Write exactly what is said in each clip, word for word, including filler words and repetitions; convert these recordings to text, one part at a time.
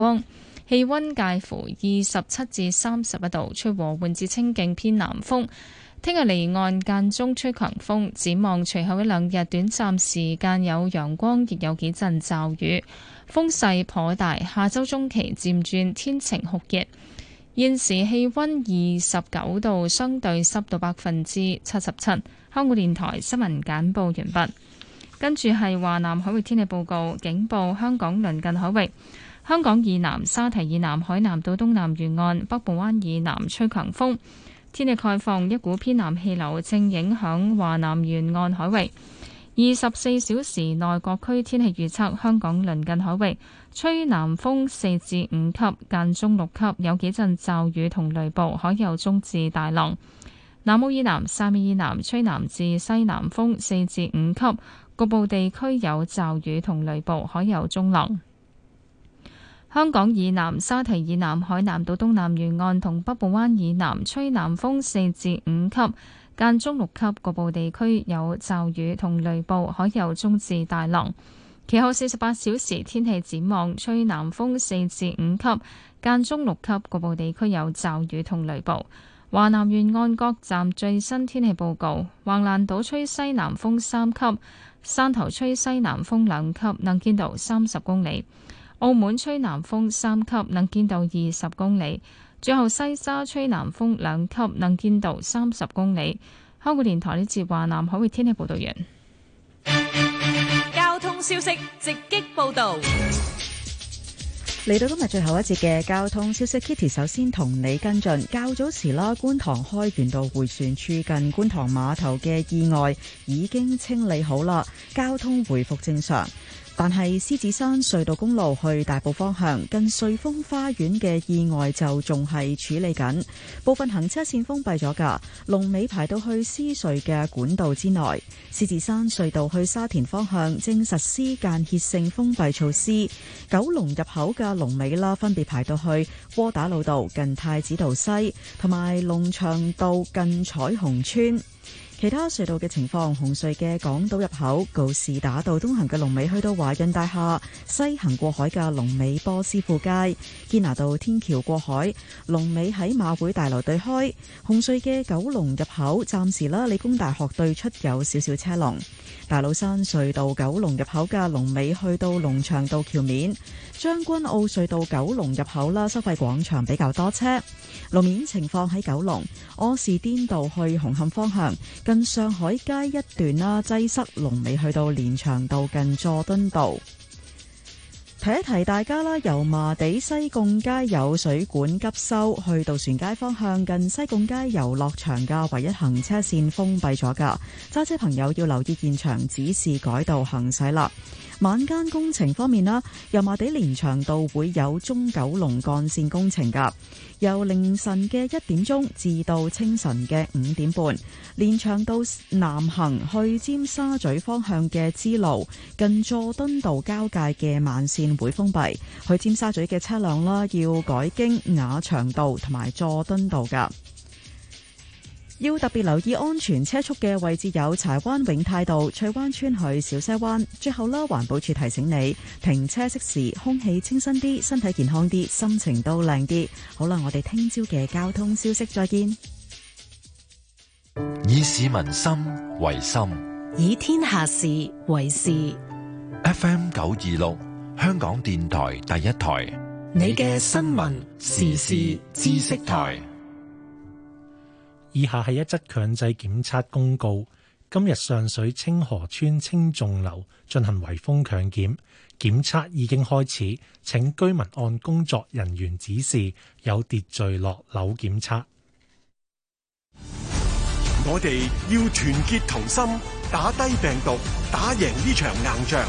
光，氣溫介乎二十七至三十一度，吹和緩至清勁偏南風。聽日離岸間中吹強風，展望隨後一兩日短暫時間有陽光，亦有幾陣驟雨，風勢頗大。下周中期漸轉天晴酷熱。現時氣溫二十九度，相對濕度百分之七十七。香港電台新聞簡報完畢。跟住係華南海域天氣報告，警報香港鄰近海域。香港以南、沙提以南、海南島東南沿岸、北部灣以南吹強風。天氣概況，一股偏南氣流正影響華南沿岸海域。二十四小時內各區天氣預測：香港鄰近海域吹南風四至五級，間中六級，有幾陣驟雨同雷暴，海有中至大浪。南澳以南、汕尾以南吹南至西南風四至五級，局部地區有驟雨同雷暴，海有中浪。香港以南、沙提以南、海南島東南沿岸同北部灣以南吹南風四至五級，間中六級，局部地區有驟雨同雷暴，海有中至大浪。其後四十八小時天氣展望，吹南風四至五級，間中六級，局部地區有驟雨同雷暴。華南沿岸各站最新天氣報告：橫瀾島吹西南風三級，汕頭吹西南風兩級，能見度三十公里。澳門吹南風三級，能見度二十公里。最後西沙吹南風兩級，能見度三十公里。香港電台呢節華南海域天氣報道完。 交通消息直擊報道。 嚟到今日最後一節嘅交通消息 ，Kitty 首先同你跟進。較早時啦，觀塘開源道迴旋處近觀塘碼頭嘅意外已經清理好啦，交通回復正常。但係獅子山隧道公路去大埔方向近瑞豐花園嘅意外就仲係處理緊，部分行車線封閉咗㗎，龍尾排到去獅隧嘅管道之內。獅子山隧道去沙田方向正實施間歇性封閉措施，九龍入口嘅龍尾啦，分別排到去窩打老道近太子道西同埋龍翔道近彩虹村。其他隧道嘅情況，紅隧嘅港島入口告士打道東行嘅龍尾去到華潤大廈，西行過海嘅龍尾波斯富街，堅拿道天橋過海龍尾喺馬會大樓對開。紅隧嘅九龍入口暫時啦，理工大學對出有少少車龍。大老山隧道九龍入口嘅龍尾去到龍翔道橋面。將軍澳隧道九龍入口啦，收費廣場比較多車。路面情況喺九龍柯士甸道去紅磡方向近上海街一段啦，擠塞，龍尾去到連翔道近佐敦道。提一提大家啦，油麻地西貢街有水管急修，去渡船街方向近西貢街遊樂場嘅唯一行車線封閉咗㗎，揸車朋友要留意現場指示改道行駛啦。晚間工程方面啦，油麻地連翔道會有中九龍幹線工程㗎，由凌晨嘅一點鐘至到清晨嘅五點半，連翔道南行去尖沙咀方向嘅支路近佐敦道交界嘅慢線會封閉，去尖沙咀嘅車輛啦要改經雅翔道同埋佐敦道㗎。要特別留意安全車速嘅位置有柴灣永泰道、翠灣村去小西灣。最後啦，環保署提醒你停車熄匙，空氣清新啲，身體健康啲，心情都靚啲。好啦，我哋聽朝嘅交通消息再見。 以市民心為心， 以天下事為事。 F M 九二六，香港電台第一台， 你嘅新聞時事知識台。 以下係一則強制檢測公告。今日上水清河村青頌樓進行圍封強檢，檢測已經開始，請居民按工作人員指示有秩序落樓檢測。 我哋要團結同心，打低病毒，打贏呢場硬仗。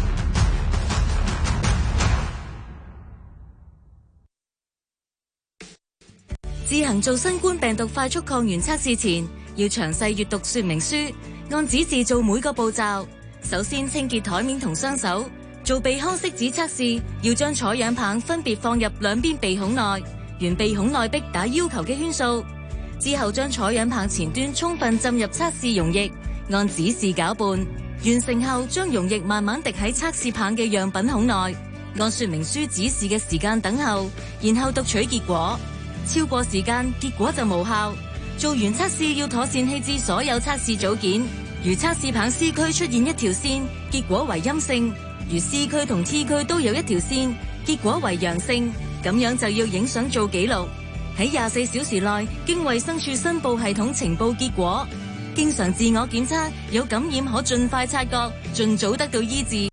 自行做新冠病毒快速抗原測試前，要詳細閱讀說明書，按指示做每個步驟。首先清潔台面同雙手。做鼻腔拭子測試，要將採樣棒分別放入兩邊鼻孔內，沿鼻孔內壁打要求嘅圈數。之後將採樣棒前端充分浸入測試溶液，按指示攪拌。完成後，將溶液慢慢滴喺測試棒嘅樣品孔內。 按說明書指示嘅時間等候，然後讀取結果。超過時間，結果就無效。做完測試要妥善棄置所有測試組件。如測試棒 C 區出現一條線，結果為陰性；如 C 區同 T 區都有一條線，結果為陽性。咁樣就要影相做記錄，喺廿四小時內經衛生署申報系統呈報結果。經常自我檢測，有感染可盡快察覺，盡早得到醫治。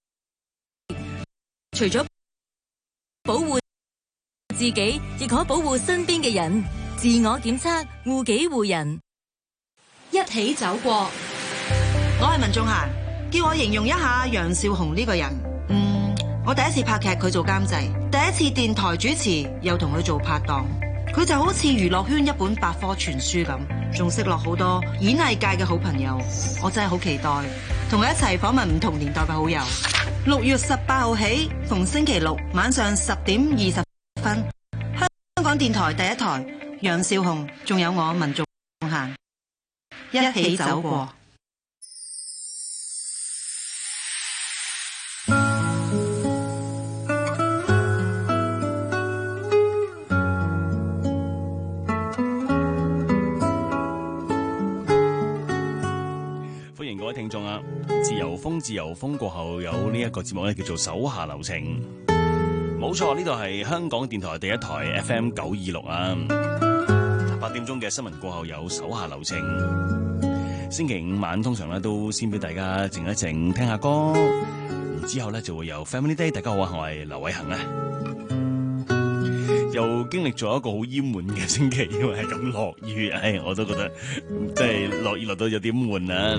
除咗保護自己，亦可保護身邊嘅人。自我檢測，護己護人。 一起走過。 我係文仲嫻，叫我形容一下楊少雄呢個人。嗯，我第一次拍劇佢做監製，第一次電台主持又同佢做拍檔，佢就好似娛樂圈一本百科全書咁，仲識落好多演藝界嘅好朋友。我真係好期待同佢一齊訪問唔同年代嘅好友。六月十八號起，逢星期六晚上十點二十分，香港電台第一台，楊少雄，仲有我文仲嫻，一起走過。 各位聽眾啊，自由風自由風過後有呢一個節目咧，叫做手下留情。冇錯，呢度係香港電台第一台 F M 九二六啊。八點鐘嘅新聞過後有手下留情。星期五晚通常咧都先俾大家靜一靜，聽下歌，然之後咧就會有 Family Day。大家好啊，我係劉偉恒啊。又經歷咗一個好翳悶嘅星期，因為係咁落雨，唉，我都覺得即係落雨落到有啲悶啊。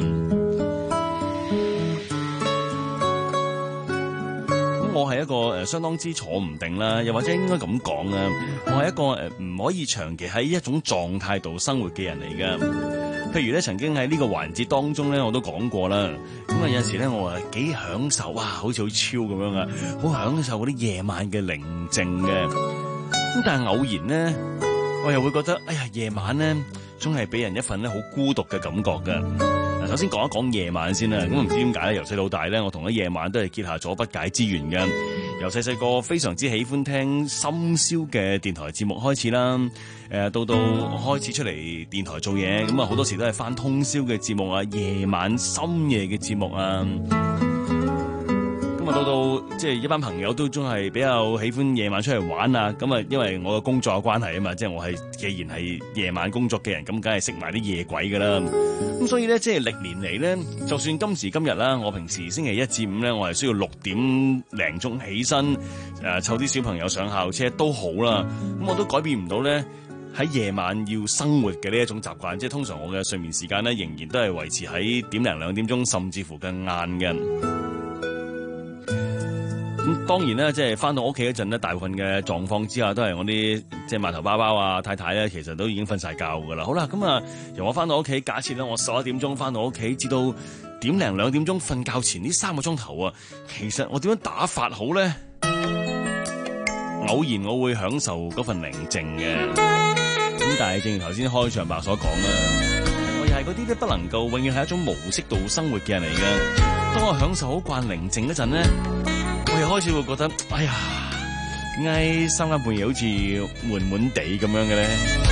咁我係一個誒相當之坐唔定啦，又或者應該咁講啊，我係一個誒唔可以長期喺一種狀態度生活嘅人嚟㗎。譬如咧，曾經喺呢個環節當中咧，我都講過啦。咁啊，有陣時咧，我話幾享受啊，好似好超咁樣啊，好享受嗰啲夜晚嘅寧靜嘅。咁但係偶然咧，我又會覺得，哎呀，夜晚咧，總係俾人一份咧好孤獨嘅感覺㗎。嗱，首先講一講夜晚先啦。咁唔知點解咧，由細到大咧，我同啲夜晚都係結下咗不解之緣嘅。由細細個非常之喜歡聽深宵嘅電台節目開始啦，誒到到開始出嚟電台做嘢，咁啊好多時都係返通宵嘅節目啊，夜晚深夜嘅節目啊。咁啊，到到即係一班朋友都仲係比較喜歡夜晚出嚟玩啊！咁啊，因為我嘅工作嘅關係啊嘛，即係我係既然係夜晚工作嘅人，咁梗係識埋啲夜鬼噶啦。咁所以咧，即係歷年嚟咧，就算今時今日啦，我平時星期一至五咧，我係需要六點零鐘起身，誒湊啲小朋友上校車都好啦。咁我都改變唔到咧喺夜晚要生活嘅呢一種習慣，即係通常我嘅睡眠時間咧，仍然都係維持喺點零兩點鐘，甚至乎更晏嘅。咁當然啦，即係翻到屋企嗰陣咧，大部分嘅狀況之下都係我啲即係碼頭包包啊、太太咧，其實都已經瞓晒覺噶啦。好啦，咁啊，由我翻到屋企，假設咧我十一點鐘翻到屋企，至到點零兩點鐘瞓覺前呢三個鐘頭啊，其實我點樣打發好咧？偶然我會享受嗰份寧靜嘅，咁但係正如頭先開場白所講啦，我又係嗰啲咧不能夠永遠係一種模式度生活嘅人嚟嘅。當我享受好慣寧靜嗰陣咧，我又開始會覺得，哎呀，點解三更半夜好似悶悶地咁樣嘅咧？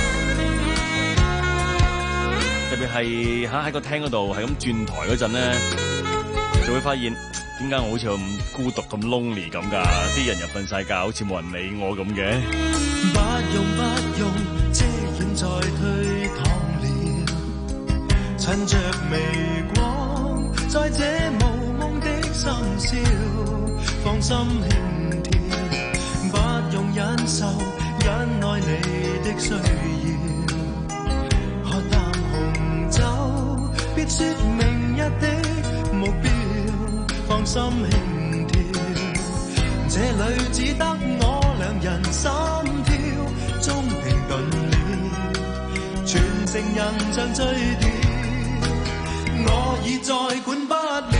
特別係喺喺個廳嗰度係咁轉台嗰陣咧，就會發現點解我好似咁孤獨咁 lonely 咁㗎？啲人又瞓晒覺，好似冇人理我咁嘅。 不用不用，遮掩再推搪了，趁着微光，在這無夢的深宵，放心輕跳，不用忍受，忍耐你的需要，喝啖紅酒，別說明日的目標，放心輕跳，這裏只得我兩人心跳，終停頓了，全城人像醉掉，我已再管不了。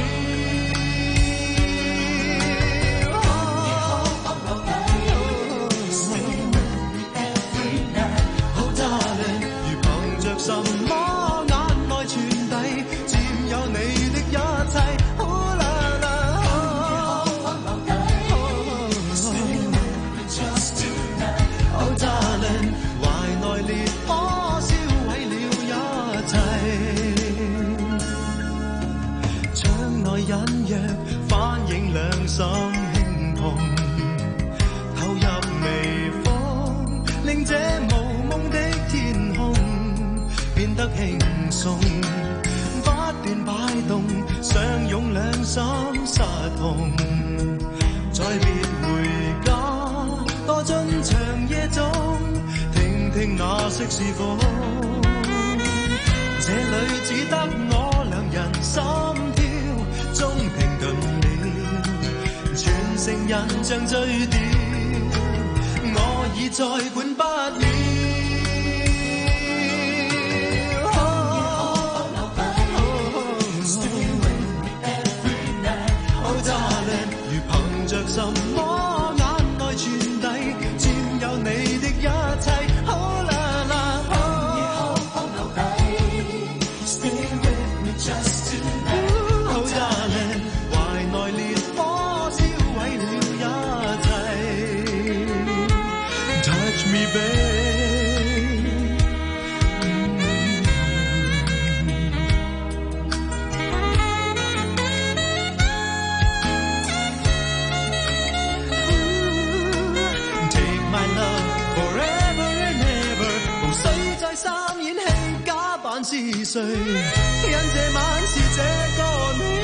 什麼眼內傳遞，佔有你的一切。呼啦啦， 心輕碰，投入微風，令這無夢的天空變得輕鬆，不斷擺動，相擁兩心失控，再別回家，多進長夜中，聽聽那色是風，這裏只得我兩人心跳，終停頓了，全城人像醉掉，我已再管不了。什麼眼內傳遞，佔有你的一切。好啦啦，今夜可否留低 ？Stay with me just tonight。好 darling，懷內烈火燒毀了一切。Touch me babe。是誰因這晚是這個你？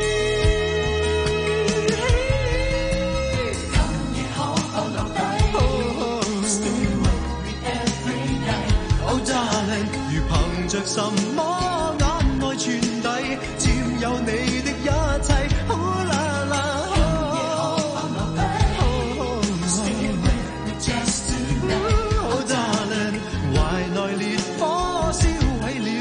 今夜可否留低 ？Stay with me every night。Oh darling，如憑着什麼眼內傳遞，佔有你的一切。好啦啦，今夜可否留低 ？Stay with me just tonight。Oh darling，懷內烈火燒毀了。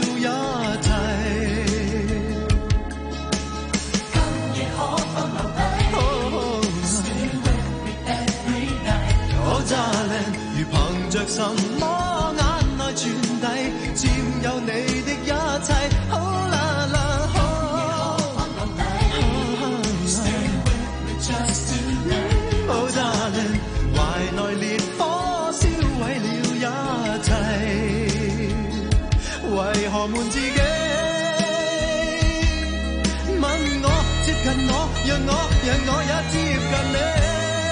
如憑着什麼眼內傳遞，佔有你的一切。好啦啦，好 darling，懷內烈火燒毀了一切，為何瞞自己？問我，接近我，讓我，讓我也接近你。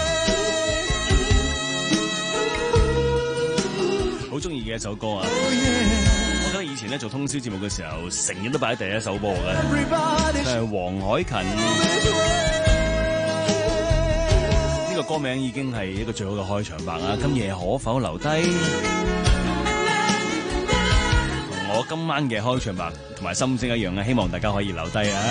好中意嘅一首歌啊！ oh, yeah. 我記得以前咧做通宵節目嘅時候，成日都擺喺第一首播嘅，係黃凱芹。呢、這個歌名已經係一個最好嘅開場白啊！今夜可否留低？同我今晚嘅開場白同埋心聲一樣啊！希望大家可以留低啊！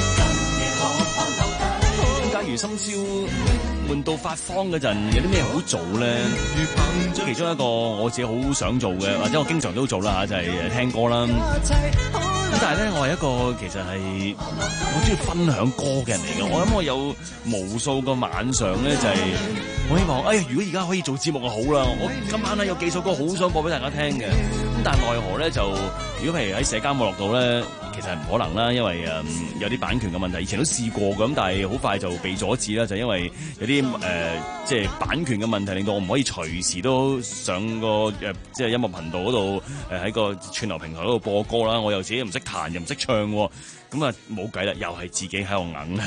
咁假如深宵悶到發慌嗰陣，有啲咩好做咧？其中一個我自己好想做嘅，或者我經常都做啦嚇，就係、是、聽歌啦。咁但係咧，我係一個其實係好中意分享歌嘅人嚟嘅。我諗我有無數個晚上咧，就係、是、我希望，哎呀，如果而家可以做節目就好啦！我今晚咧有幾首歌好想播俾大家聽嘅。咁但係奈何咧，就如果譬如喺社交網絡度咧，其實係唔可能啦，因為誒、嗯、有啲版權嘅問題。以前都試過嘅，咁但係好快就被阻止啦，就因為有啲誒、呃、即係版權嘅問題，令到我唔可以隨時都上個誒、呃、即係音樂頻道嗰度誒喺個串流平台嗰度播歌啦。我又自己唔識彈又唔識唱，咁啊冇計啦，又係自己喺度硬啊！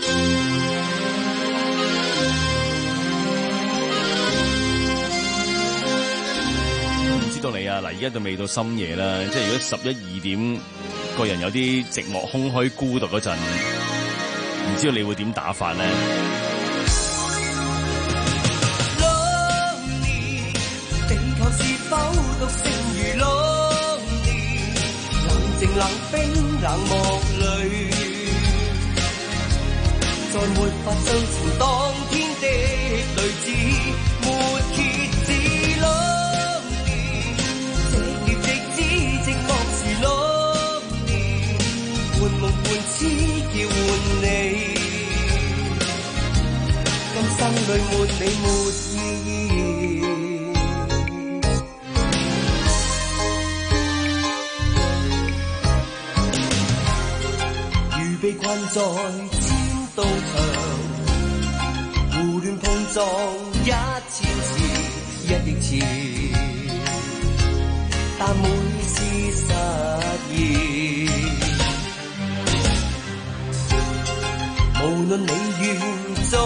唔知道你啊，嗱，而家就未到深夜啦，即係如果十一二點個人有啲寂寞、空虛、孤獨嗰陣，唔知道你會點打法咧？ 地球是否獨剩如浪年？冷靜冷冰冷漠裏，在沒法相前當天的類似，沒歇止浪年，這劫直至寂寞時浪年，換夢換痴叫喚你，今生裏沒你沒意義。被困在千道牆，胡亂碰撞一千次一億次，但每次實現，無論你願做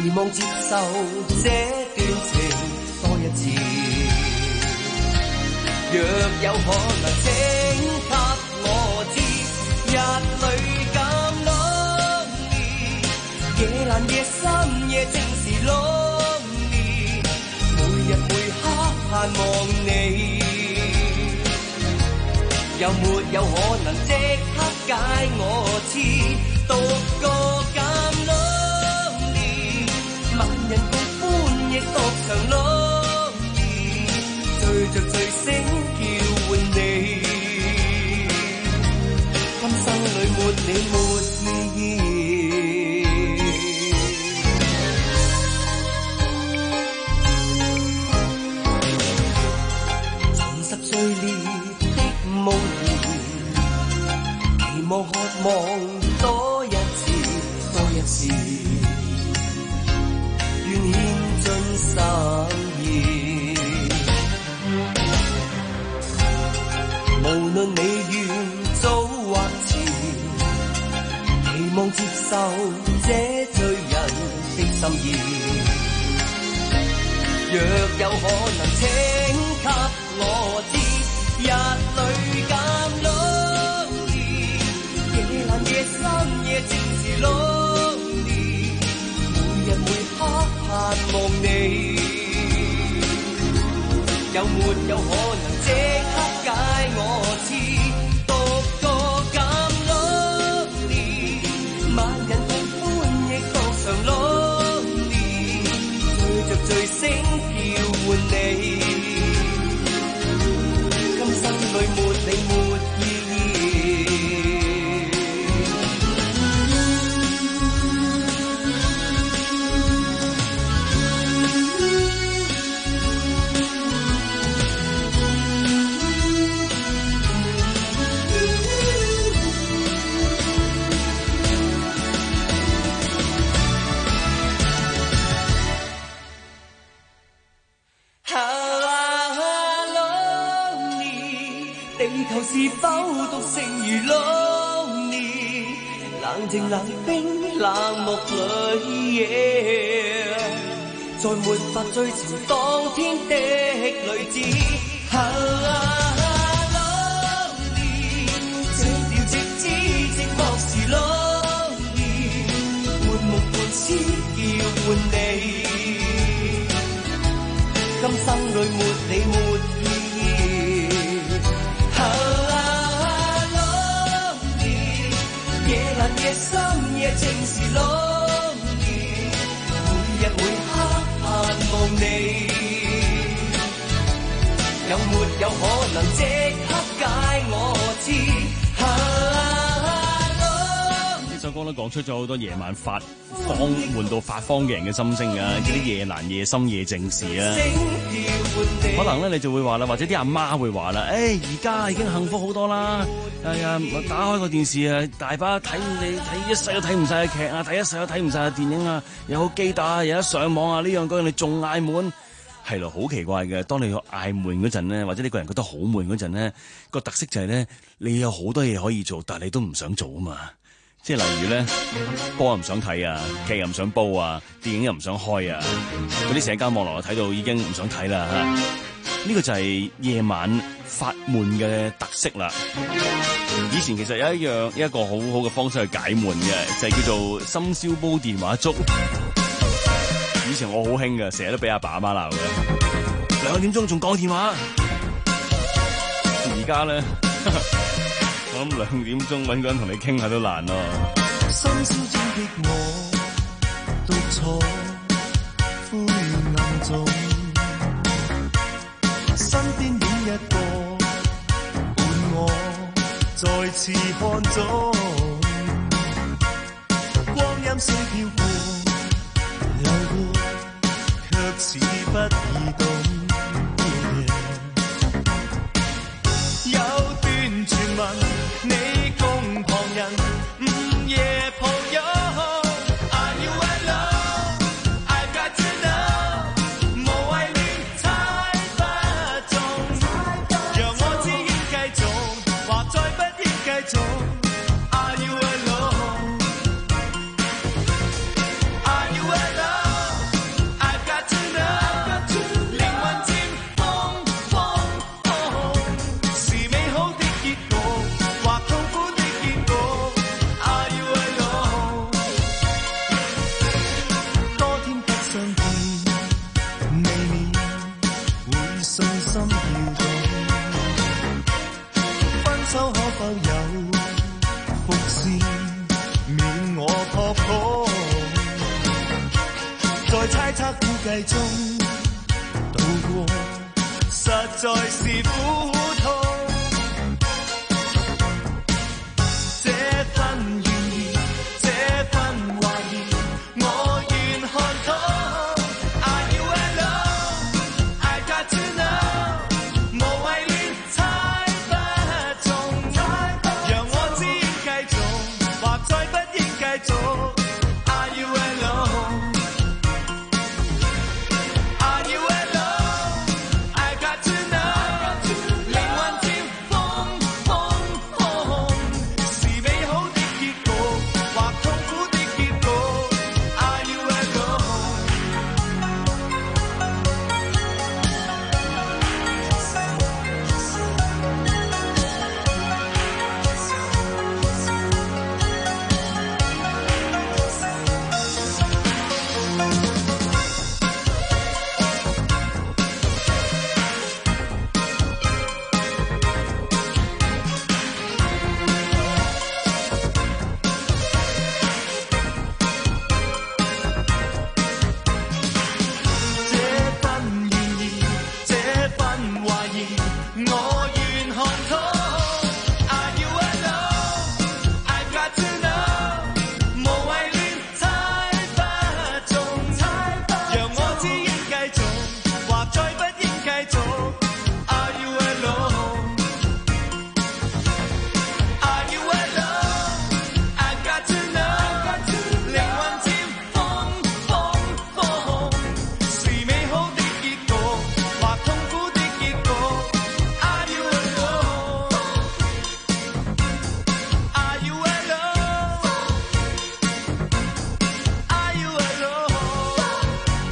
期望接受這段情多一次。若有可能，請給我知，日裏咁 lonely， 夜闌夜深夜正是 lonely， 每日每刻盼望你。有沒有可能即刻解我痴，獨個咁 lonely， 萬人共歡亦獨常 lonely， 醉着醉醒叫喚你，今生裏沒你沒意義。重拾碎裂夢兒，期望渴望多一次，多一次，願獻盡心意。無論你願早或遲，期望接受這醉人的心意。若有可能，請給我知，日裏咁 lonely， 夜闌夜深夜正是 lonely， 每日每刻盼望你。有沒有可能即刻解我痴，獨個咁 lonely， 萬人共歡亦獨常 lonely， 醉着醉醒叫喚你，心裏沒你沒意義。地球是否獨剩如 lonely， 冷靜冷冰冷漠裏， yeah， 再沒法追尋當天的女子。啊 lonely， 這條直知寂寞是 lonely， 半夢半痴叫喚你，今生裏沒你沒意義。夜深夜正是 lonely， 每日每刻盼望你，有沒有可能即刻解我痴？ 呢首歌都講出咗好多夜晚發慌悶到發慌嘅人嘅心聲啊！嗰啲夜闌夜深夜正事啊，可能咧你就會話啦，或者啲阿媽會話啦，誒而家已經幸福好多啦。哎呀，打開個電視啊，大把睇你睇一世都睇唔晒嘅劇啊，睇一世都睇唔晒嘅電影啊，又好機打，有得上網啊，呢樣嗰樣你仲嗌悶，係咯，好奇怪嘅。當你嗌悶嗰陣咧，或者你個人覺得好悶嗰陣咧，個特色就係咧，你有好多嘢可以做，但係你都唔想做啊嘛。即係例如咧，波又唔想睇啊，劇又唔想煲啊，電影又唔想開啊，嗰啲社交網絡睇到已經唔想睇啦嚇。呢個就係夜晚發悶嘅特色啦。以前其實有一樣一個好好嘅方式去解悶嘅，就係、是、叫做深宵煲電話粥。以前我好興嘅，成日都俾阿爸阿媽鬧嘅。兩點鐘仲講電話，而家咧，我諗兩點鐘揾個人同你傾下都難咯。 深宵中的我，獨坐灰暗中，身邊影一個伴我再次看中，光陰雖飄過流過，卻似不易懂。有段傳聞，你共旁人午夜抱擁。Are you alone? I've got to know。無謂亂猜不中，讓我只應繼續，或再不應繼續。Are you alone? Are you alone? 測估計中度過，實在是苦痛。這份願意，這份懷疑，我願看透。Are you alone? I got to know。無謂亂猜不中，讓我知應繼續，或再不應繼續。Are you alone? Are you alone? I got to know。靈魂漸瘋瘋瘋，是美好的結局，或痛苦的結局。Are you alone？這份願意，這份懷疑，我願看透。Are you alone? I got to know。無謂亂猜不中，讓我知應繼續，或再不應繼續。Are you alone? Are you alone? I got to know。靈魂漸瘋瘋瘋，是美好的結局，或痛苦的結局。Are you alone? Are you alone? Are you alone?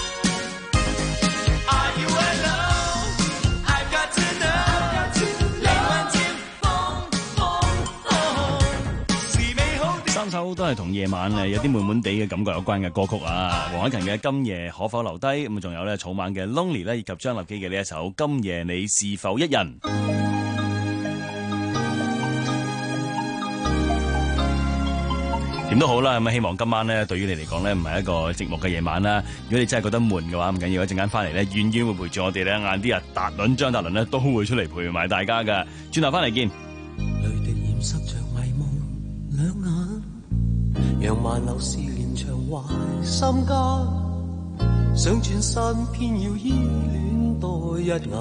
Are you alone? I got to know。靈魂漸瘋瘋瘋，是美好的。 三首都係同夜晚誒有啲悶悶地嘅感覺有關嘅歌曲啊，黃凱芹嘅《今夜可否留低》，咁仲有咧草蜢嘅《Lonely》咧，以及張立基嘅呢一首《今夜你是否一人》。點都好啦，咁啊希望今晚咧對於你嚟講咧唔係一個寂寞嘅夜晚啦。如果你真係覺得悶嘅話，唔緊要，一陣間翻嚟咧，遠遠會陪住我哋咧，晏啲啊，達倫、張達倫咧都會出嚟陪埋大家噶。轉頭翻嚟見。 淚滴染濕着迷夢兩眼，讓萬流思連長懷心間，想轉身偏要依戀多一眼。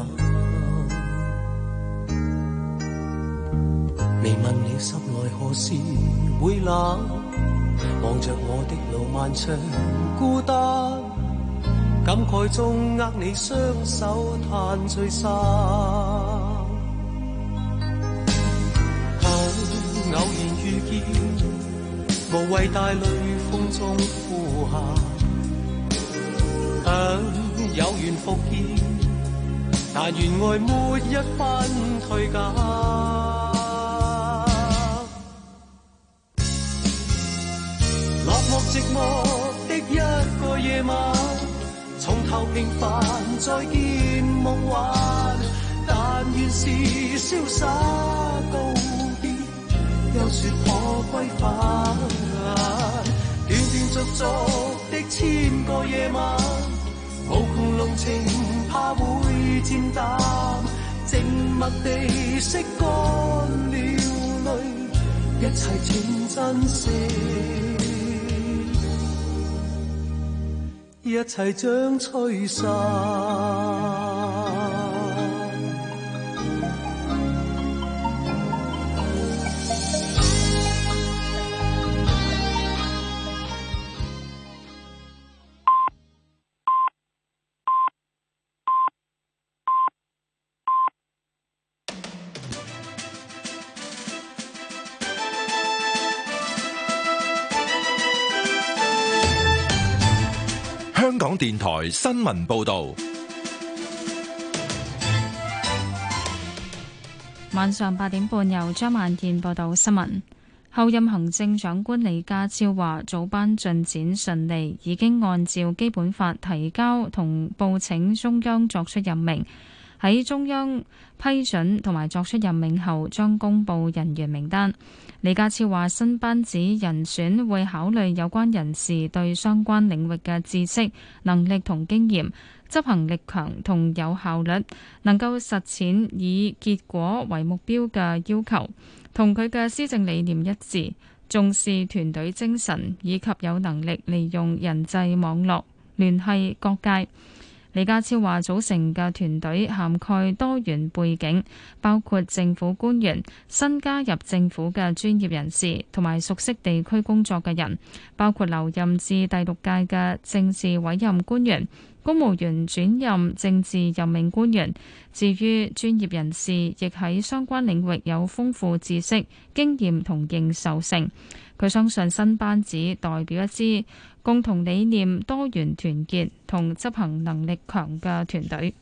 未問你心內何時會冷，望着我的路漫長孤單，感慨中握你雙手嘆聚散。偶然遇見，無謂帶淚風中呼喊。想有緣復見，但願愛沒一分退減。落寞寂寞的一個夜晚，從頭平凡再見夢幻，但願是瀟灑告別，又說可歸返。斷斷續續的千個夜晚，無窮濃情怕會漸淡，靜默地拭乾了淚，一切請珍惜，一切將吹散。 香港電台新聞報道， 晚上八點半由張萬健報道新聞。候任行政長官李家超話，早班進展順利，已經按照基本法提交同報請中央作出任命。 喺中央批准同埋作出任命後，將公布人員名單。李家超話：新班子人選會考慮有關人士對相關領域嘅知識、能力同經驗，執行力強同有效率，能夠實踐以結果為目標嘅要求，同佢嘅施政理念一致，重視團隊精神，以及有能力利用人際網絡聯繫各界。李家超話：組成嘅團隊涵蓋多元背景，包括政府官員、新加入政府嘅專業人士，同埋熟悉地區工作嘅人，包括留任至第六屆嘅政治委任官員、公務員轉任政治任命官員。至於專業人士，亦喺相關領域有豐富知識、經驗同認受性。佢相信新班子代表一支共同理念、多元團結同執行能力強嘅團隊。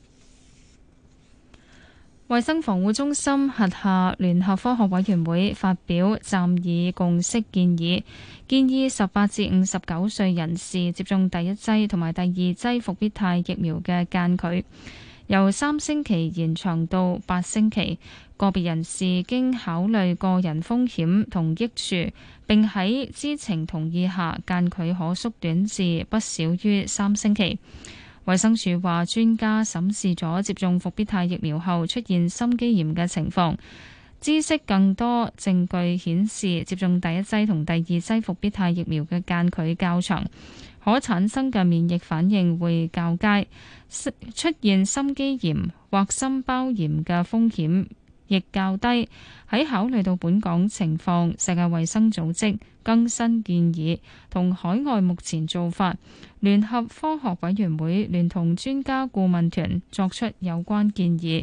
衛生防護中心轄下聯合科學委員會發表暫議共識建議，建議十八至五十九歲人士接種第一劑同埋第二劑復必泰疫苗嘅間距由三星期延長到八星期。個別人士經考慮個人風險同益處，並喺知情同意下，間距可縮短至不少於三星期。衛生署話，專家審視咗接種復必泰疫苗後出現心肌炎嘅情況，知悉更多證據顯示接種第一劑同第二劑復必泰疫苗嘅間距較長，可產生嘅免疫反應會較佳，出現心肌炎或心包炎嘅風險亦較低。喺考慮到本港情況，世界衛生組織更新建議同海外目前做法，聯合科學委員會聯同專家顧問團作出有關建議。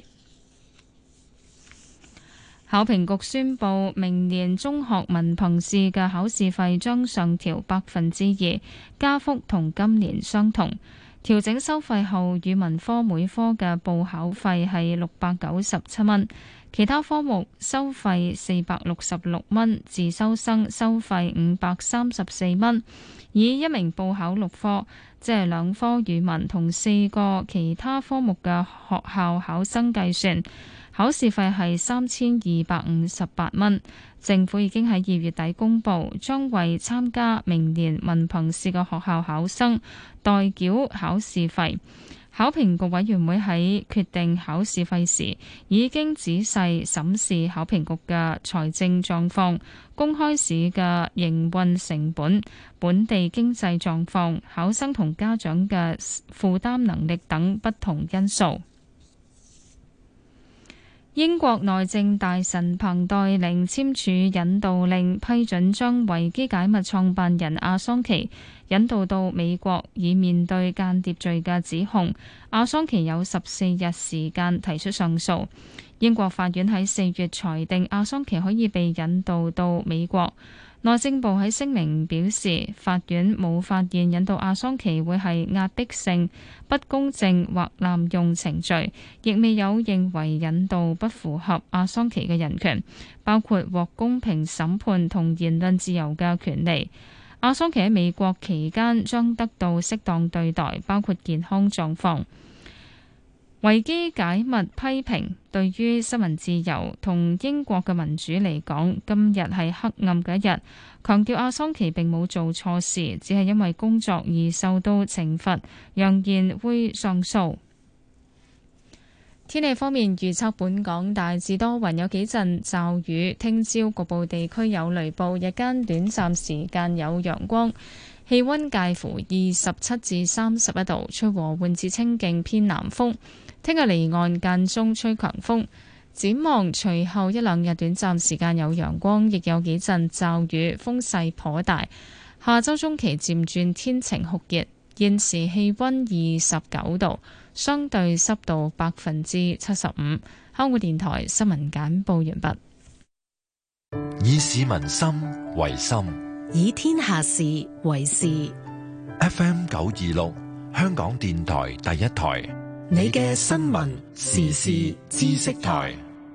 考評局宣布，明年中學文憑試嘅考試費將上調百分之二，加幅同今年相同。調整收費後，語文科每科嘅報考費係六百九十七蚊，其他科目收費四百六十六蚊，自修生收費五百三十四蚊。以一名報考六科，即係兩科語文同四個其他科目嘅學校考生計算，考試費係三千二百五十八蚊。政府已經喺二月底公布，將為參加明年文憑試嘅學校考生代繳考試費。考評局委員會喺決定考試費時，已經仔細審視考評局嘅財政狀況、公開試嘅營運成本、本地經濟狀況、考生同家長嘅負擔能力等不同因素。英國內政大臣彭黛玲簽署引渡令，批准將維基解密創辦人阿桑奇引渡到美國，以面對間諜罪嘅指控。阿桑奇有十四日時間提出上訴。英國法院喺四月裁定阿桑奇可以被引渡到美國。內政部喺聲明表示，法院冇發現引渡阿桑奇會係壓迫性、不公正或濫用程序，亦未有認為引渡不符合阿桑奇嘅人權，包括獲公平審判同言論自由嘅權利。阿桑奇喺美國期間將得到適當對待，包括健康狀況。維基解密批評對於新聞自由同英國嘅民主嚟講，今日係黑暗嘅一日，強調阿桑奇並冇做錯事，只係因為工作而受到懲罰，揚言會上訴。天氣方面預測，本港大致多雲，有幾陣驟雨，聽朝局部地區有雷暴，日間短暫時間有陽光。氣溫介乎二十七至三十一度，吹和緩至清勁偏南風。聽日離岸間中吹強風。展望隨後一兩日短暫時間有陽光，亦有幾陣驟雨，風勢頗大。下周中期漸轉天晴酷熱。現時氣溫二十九度，相對濕度百分之七十五。香港電台新聞簡報完畢。 以市民心為心， 以天下事為事。 F M 九二六，香港電台第一台， 你嘅新聞時事知識台。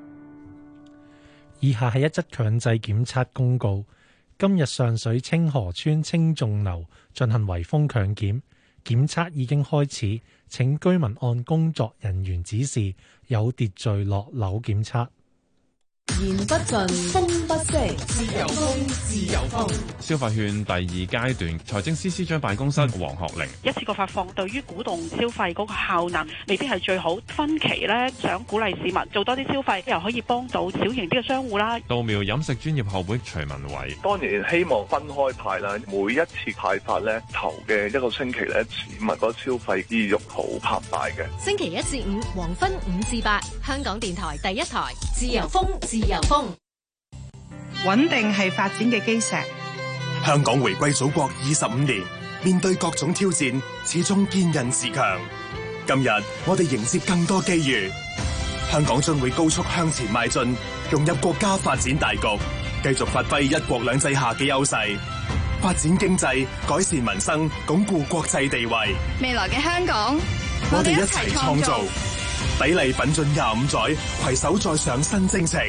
以下係一則強制檢測公告。今日上水清河村青眾樓進行圍封強檢， 檢測已經開始，請居民按工作人員指示有秩序落樓檢測。 言不盡，風不息，自由風，自由風。 消費券第二階段，財政司司長辦公室黃學玲， 一次過發放對於鼓動消費嗰個效能未必係最好，分期呢，想鼓勵市民做多啲消費，又可以幫到小型啲嘅商戶啦。 稻苗飲食專業學會徐文偉， 當然希望分開派啦，每一次派發呢，頭嘅一個星期呢，市民個消費意欲好澎湃嘅。 星期一至五黃昏五至八，香港電台第一台，自由風，自由風。 穩定係發展嘅基石。 香港回歸祖國二十五年，面對各種挑戰，始終堅韌自強。今日我哋迎接更多機遇，香港將會高速向前邁進，融入國家發展大局，繼續發揮一國兩制下嘅優勢，發展經濟，改善民生，鞏固國際地位。 未來嘅香港， 我哋一齊創造，砥礪奮進廿五載，攜手再上新征程。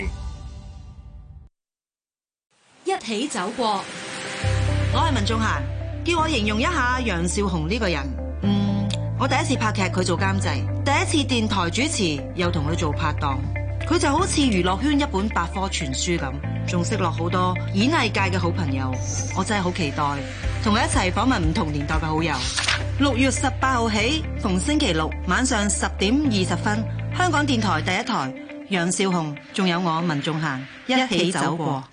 一起走過。 我係文仲嫻，叫我形容一下楊少紅呢個人。嗯，我第一次拍劇佢做監製，第一次電台主持又同佢做拍檔，佢就好似娛樂圈一本百科全書咁，仲識落好多演藝界嘅好朋友。我真係好期待同佢一齊訪問唔同年代嘅好友。六月十八號起，逢星期六晚上十點二十分，香港電台第一台，楊少紅，仲有我文仲嫻，一起走過。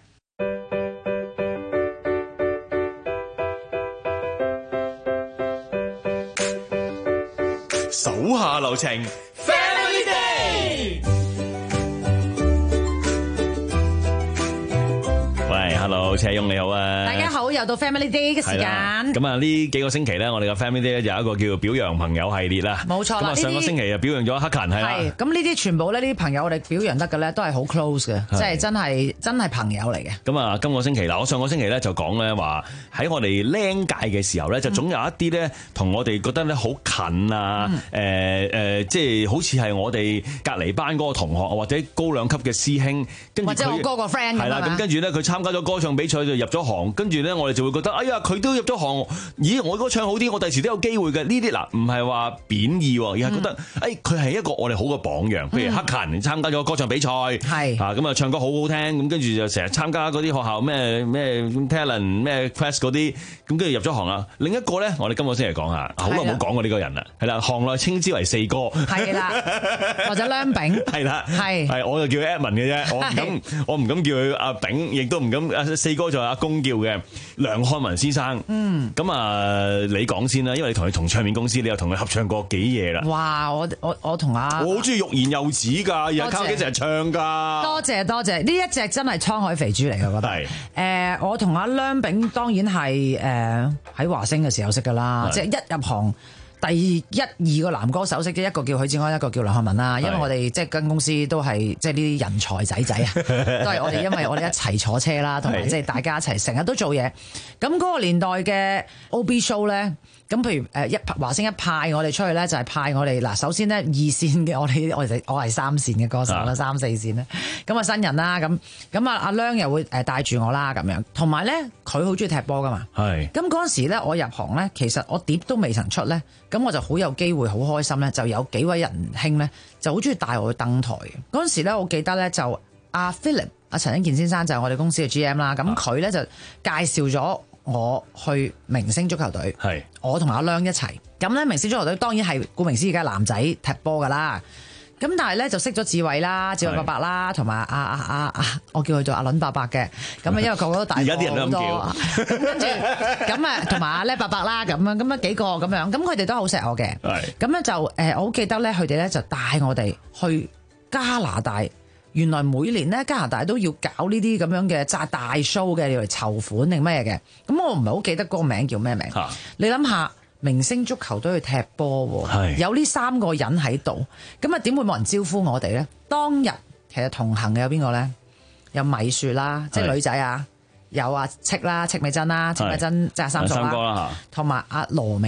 手下留情 ，Family Day。喂 ，Hello， 車勇你好啊！ 大家好，又到 Family Day 嘅時間。 咁啊，呢幾個星期咧，我哋嘅 Family Day 咧就有一個叫做表揚朋友系列啦。 冇錯啦， 上個星期就表揚咗黑勤係啦。 係咁呢啲全部咧，呢啲朋友我哋表揚得嘅咧，都係好 close 嘅，即係真係真係朋友嚟嘅。 咁啊，今個星期嗱，我上個星期咧就講咧話喺我哋僆界嘅時候咧，就總有一啲咧同我哋覺得咧好近啊，誒、嗯、誒、呃，即係好似係我哋隔離班嗰個同學或者高兩級嘅師兄，跟住或者我哥個 friend 係啦，咁跟住咧佢參加咗歌唱比賽就入咗行，跟住咧我哋就會覺得，哎呀佢都入咗行，咦我歌唱好啲，我第時都有機會嘅。呢啲嗱唔係話貶義，而係覺得，誒佢係一個我哋好嘅榜樣。譬如黑勤參加咗歌唱比賽，係啊咁啊唱歌好好聽，咁跟住就成日參加嗰啲學校咩咩 talent 咩 quest 嗰啲，咁跟住入咗行啦。另一個咧，我哋今個星期講下，好耐冇講過呢個人啦，係啦，行內稱之為四哥，係啦，或者梁炳，係啦，係係我就叫 Edmond 嘅啫，我唔敢我唔敢叫佢阿炳，亦都唔敢阿四哥就係阿公叫嘅梁漢文先生。嗯，咁啊你講先啦，因為你同佢同唱片公司，你又同佢合唱過幾嘢啦。 哇！我我我同阿我好中意欲言又止㗎，日卡幾成日唱㗎。 多謝多謝，呢一隻真係滄海肥豬嚟嘅，我覺得。係誒、呃，我同阿梁炳當然係誒喺華星嘅時候識㗎啦，即係一入行。第一二個男歌手識嘅，一個叫許志安，一個叫梁漢文啦。因為我哋即係間公司都係即係呢啲人才仔仔啊，都係我哋因為我哋一齊坐車啦，同埋即係大家一齊成日都做嘢。咁嗰個年代嘅 O B show 咧，咁譬如誒一華星一派我哋出去咧，就係派我哋嗱，首先咧二線嘅我哋我哋我係三線嘅歌手啦，三四線咧，咁啊新人啦，咁咁啊阿梁又會誒帶住我啦咁樣，同埋咧佢好中意踢波噶嘛，係咁嗰陣時咧我入行咧，其實我碟都未曾出咧。咁我就好有機會，好開心咧，就有幾位仁兄咧，就好中意帶我去登台嘅。嗰陣時咧，我記得咧就阿 Philip 阿陳欣健先生就係我哋公司嘅 G M 啦。咁佢咧就介紹咗我去明星足球隊，係我同阿梁一齊。咁咧明星足球隊當然係顧名思義嘅男仔踢波噶啦。咁但係咧就識咗志偉啦、志偉伯伯啦，同埋阿阿阿阿，我叫佢做阿倫伯伯嘅。咁啊，因為個個都大過好多。而家啲人都咁叫。咁跟住，咁啊，同埋阿叻伯伯啦，咁樣，咁啊幾個咁樣，咁佢哋都好錫我嘅。係。咁咧就誒，我好記得咧，佢哋咧就帶我哋去加拿大。原來每年咧加拿大都要搞呢啲咁樣嘅炸大 show 嘅，要嚟籌款定咩嘅。咁我唔係好記得嗰個名叫咩名。嚇。你諗下。明星足球都去踢波喎，有呢三個人喺度，咁啊點會冇人招呼我哋咧？當日其實同行嘅有邊個咧？有米雪啦，即係女仔啊，有阿戚啦，戚美珍啦，戚美珍即係三叔啦，同埋阿羅美薇。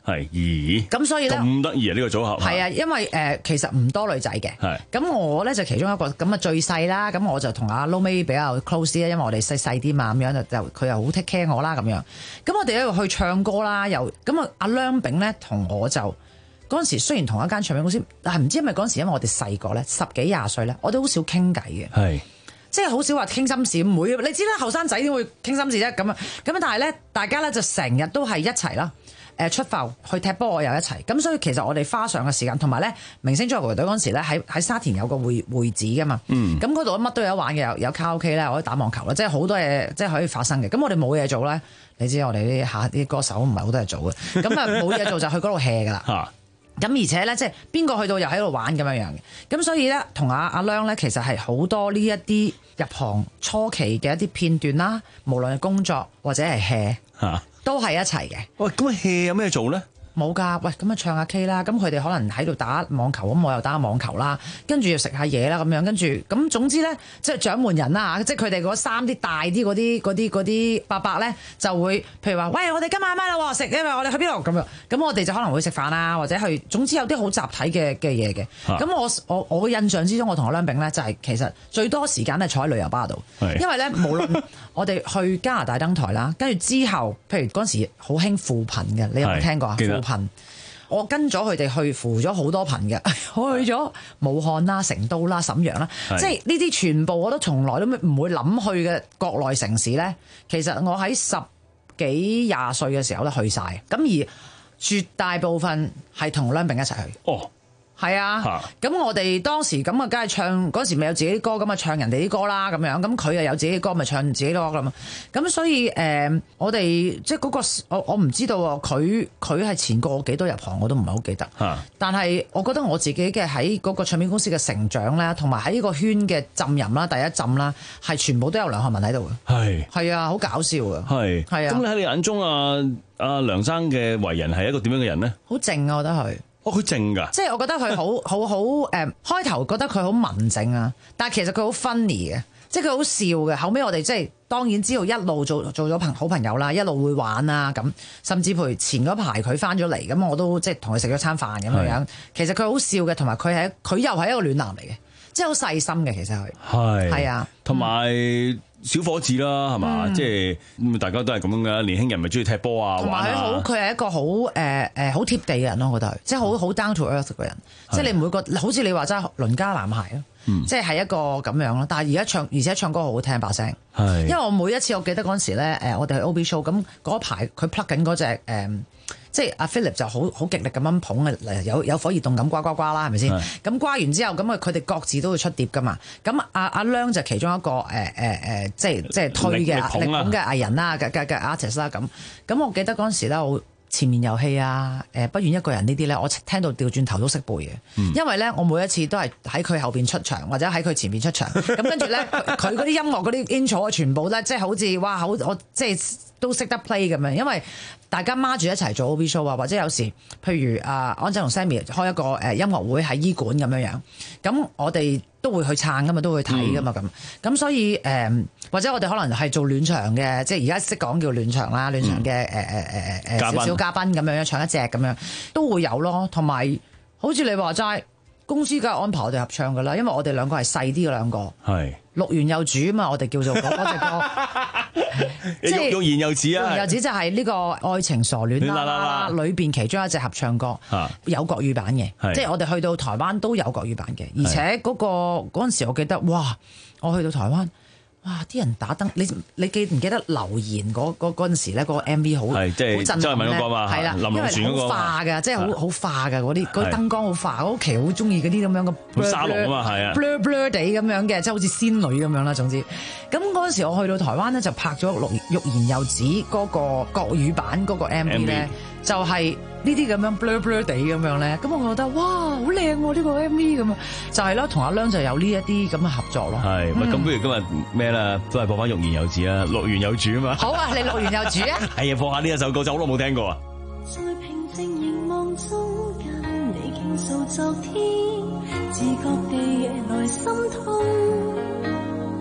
係，咦？ 咁所以咧咁得意啊！呢、呢個組合係啊，因為誒、呃、其實唔多女仔嘅。 係。咁我咧就其中一個咁啊最細啦，咁我就同阿 Lo May 比較 close 啲，因為我哋細細啲嘛，咁樣就就佢又好 take care 我啦咁樣。咁我哋一路去唱歌啦，又咁啊阿梁炳咧同我就嗰陣時雖然同一間唱片公司，但係唔知係咪嗰陣時因為我哋細個咧十幾廿歲咧，我哋好少傾偈嘅。 係。即係好少話傾心事，唔會。你知啦，後生仔點會傾心事啫？咁啊，咁啊，但係咧，大家咧就成日都係一齊啦。誒，出埠去踢波，我又一齊。咁所以其實我哋花上嘅時間，同埋咧，明星足球隊嗰陣時咧，喺喺沙田有個會會址噶嘛。嗯。咁嗰度乜都有得玩嘅，有有卡拉 OK 咧，可以打網球啦，即係好多嘢，即係可以發生嘅。咁我哋冇嘢做咧，你知我哋啲下啲歌手唔係好多嘢做嘅。咁啊，冇嘢做就去嗰度 hea 噶啦。嚇。咁而且咧，即係邊個去到又喺度玩咁樣樣嘅，咁所以咧，同阿阿亮咧，其實係好多呢一啲入行初期嘅一啲片段啦，無論係工作或者係 hea 嚇，都係一齊嘅。 喂，咁 hea 有咩做咧？ 冇㗎，喂，咁啊唱下 K 啦，咁佢哋可能喺度打網球，咁我又打下網球啦，跟住又食下嘢啦，咁樣跟住，咁總之咧，即係掌門人啦，即係佢哋嗰三啲大啲嗰啲嗰啲嗰啲伯伯咧，就會譬如話，喂，我哋今晚咩啦食，因為我哋去邊度咁樣，咁我哋就可能會食飯啊，或者去，總之有啲好集體嘅嘅嘢嘅。咁、啊、我我我嘅印象之中，我同阿梁炳咧就係、是、其實最多時間咧坐喺旅遊巴度，因為咧無論我哋去加拿大登台啦，跟住之後，譬如嗰陣時好興扶貧嘅，你有冇聽過啊？扶貧，我跟咗佢哋去扶咗好多貧嘅，我去咗武漢啦、成都啦、瀋陽啦，即係呢啲全部我都從來都唔會諗去嘅國內城市咧。其實我喺十幾廿歲嘅時候咧去晒，咁而絕大部分係同梁炳一齊去。哦。係啊，咁我哋當時咁啊，梗係唱嗰時咪有自己啲歌，咁啊唱人哋啲歌啦，咁樣咁佢又有自己啲歌，咪唱自己歌啦嘛。咁所以誒、呃，我哋即係嗰個我我唔知道喎，佢佢係前過我幾多入行，我都唔係好記得。但係我覺得我自己嘅喺嗰個唱片公司嘅成長咧，同埋喺呢個圈嘅浸淫啦，第一浸啦，係全部都有梁漢文喺度嘅。係係啊，好搞笑嘅。係係啊。咁你喺你眼中啊，阿梁生嘅為人係一個點樣嘅人咧？ 好靜啊，我覺得佢。 哦，佢靜㗎， 即係我覺得佢好好好誒，開頭覺得佢好文靜啊，但係其實佢好 funny 嘅，即係佢好笑嘅。後尾我哋即係當然知道一路做做咗朋好朋友啦，一路會玩啊咁，甚至乎前嗰排佢翻咗嚟，咁我都即係同佢食咗餐飯咁樣樣。其實佢好笑嘅，同埋佢係佢又係一個暖男嚟嘅，即係好細心嘅。其實佢係係啊，同埋。嗯小伙子啦，係嘛？嗯、即係大家都係咁樣嘅，年輕人咪中意踢波啊， 同埋佢好，佢係一個好誒誒好貼地嘅人咯，我覺得，即係好好 down to earth 嘅人，即係你唔會覺得好似你話齋鄰家男孩咯，嗯、即係係一個咁樣咯。但係而家唱，而且唱歌好好聽把聲，因為我每一次我記得嗰陣時咧，誒我哋去 O B show 咁嗰排佢 plug 緊嗰隻誒。嗯即係阿 Philip 就好好極力咁樣捧嘅，有有火熱動咁呱呱呱啦，係咪先？咁呱完之後，咁啊佢哋各自都會出碟噶嘛。咁阿阿梁就其中一個誒誒誒，即係即係推嘅力捧嘅藝人啦，嘅嘅嘅 artist 啦咁。咁我記得嗰陣時咧，我前面遊戲啊，誒不願一個人呢啲咧，我聽到掉轉頭都識背嘅，嗯、因為咧我每一次都係喺佢後邊出場，或者喺佢前面出場。咁跟住咧，佢嗰啲音樂嗰啲 intro 啊，全部咧即係好似哇好我即係都識得 play 咁樣，因為。大家孖住一齊做 O B show 啊，或者有時譬如啊安仔同 Sammy 開一個誒音樂會喺醫館咁樣樣，咁我哋都會去撐噶嘛，都會睇噶嘛咁，咁、嗯、所以誒、呃、或者我哋可能係做暖場嘅，即係而家識講叫暖場啦，暖場嘅誒誒誒誒少少嘉賓咁樣樣唱一隻咁樣都會有咯，同埋好似你話齋公司梗係安排我哋合唱噶啦，因為我哋兩個係細啲嘅兩個，係錄完又煮啊嘛，我哋叫做嗰隻歌。 即係欲言又止啊！ 欲言又止就係呢個愛情傻戀啦啦，裏邊其中一隻合唱歌，有國語版嘅，即係我哋去到台灣都有國語版嘅，而且嗰個嗰陣時我記得，哇！我去到台灣。哇！啲人打燈，你你記唔記得留言嗰嗰嗰陣時咧？嗰個 M V 好好震撼咧，係啦，因為好化㗎，即係好好化㗎嗰啲嗰啲燈光好化，我屋企好中意嗰啲咁樣嘅沙龍啊嘛，係啊 ，blur blur 地咁樣嘅，即係好似仙女咁樣啦。總之，咁嗰陣時我去到台灣咧，就拍咗《欲言又止》嗰個國語版嗰個 M V 咧，就係呢啲咁樣 blur blur 地咁樣咧。咁我覺得哇，好靚喎呢個 M V 咁啊，就係咯，同阿梁就有呢一啲咁嘅合作咯。 係，咁不如今日咩啦？都係播翻《欲言又止》啦，《樂園有主》啊嘛。 好啊，你樂園有主啊？ 係啊，播下呢一首歌就好耐冇聽過啊。 在平靜凝望中跟你傾訴昨天，自覺地夜來心痛。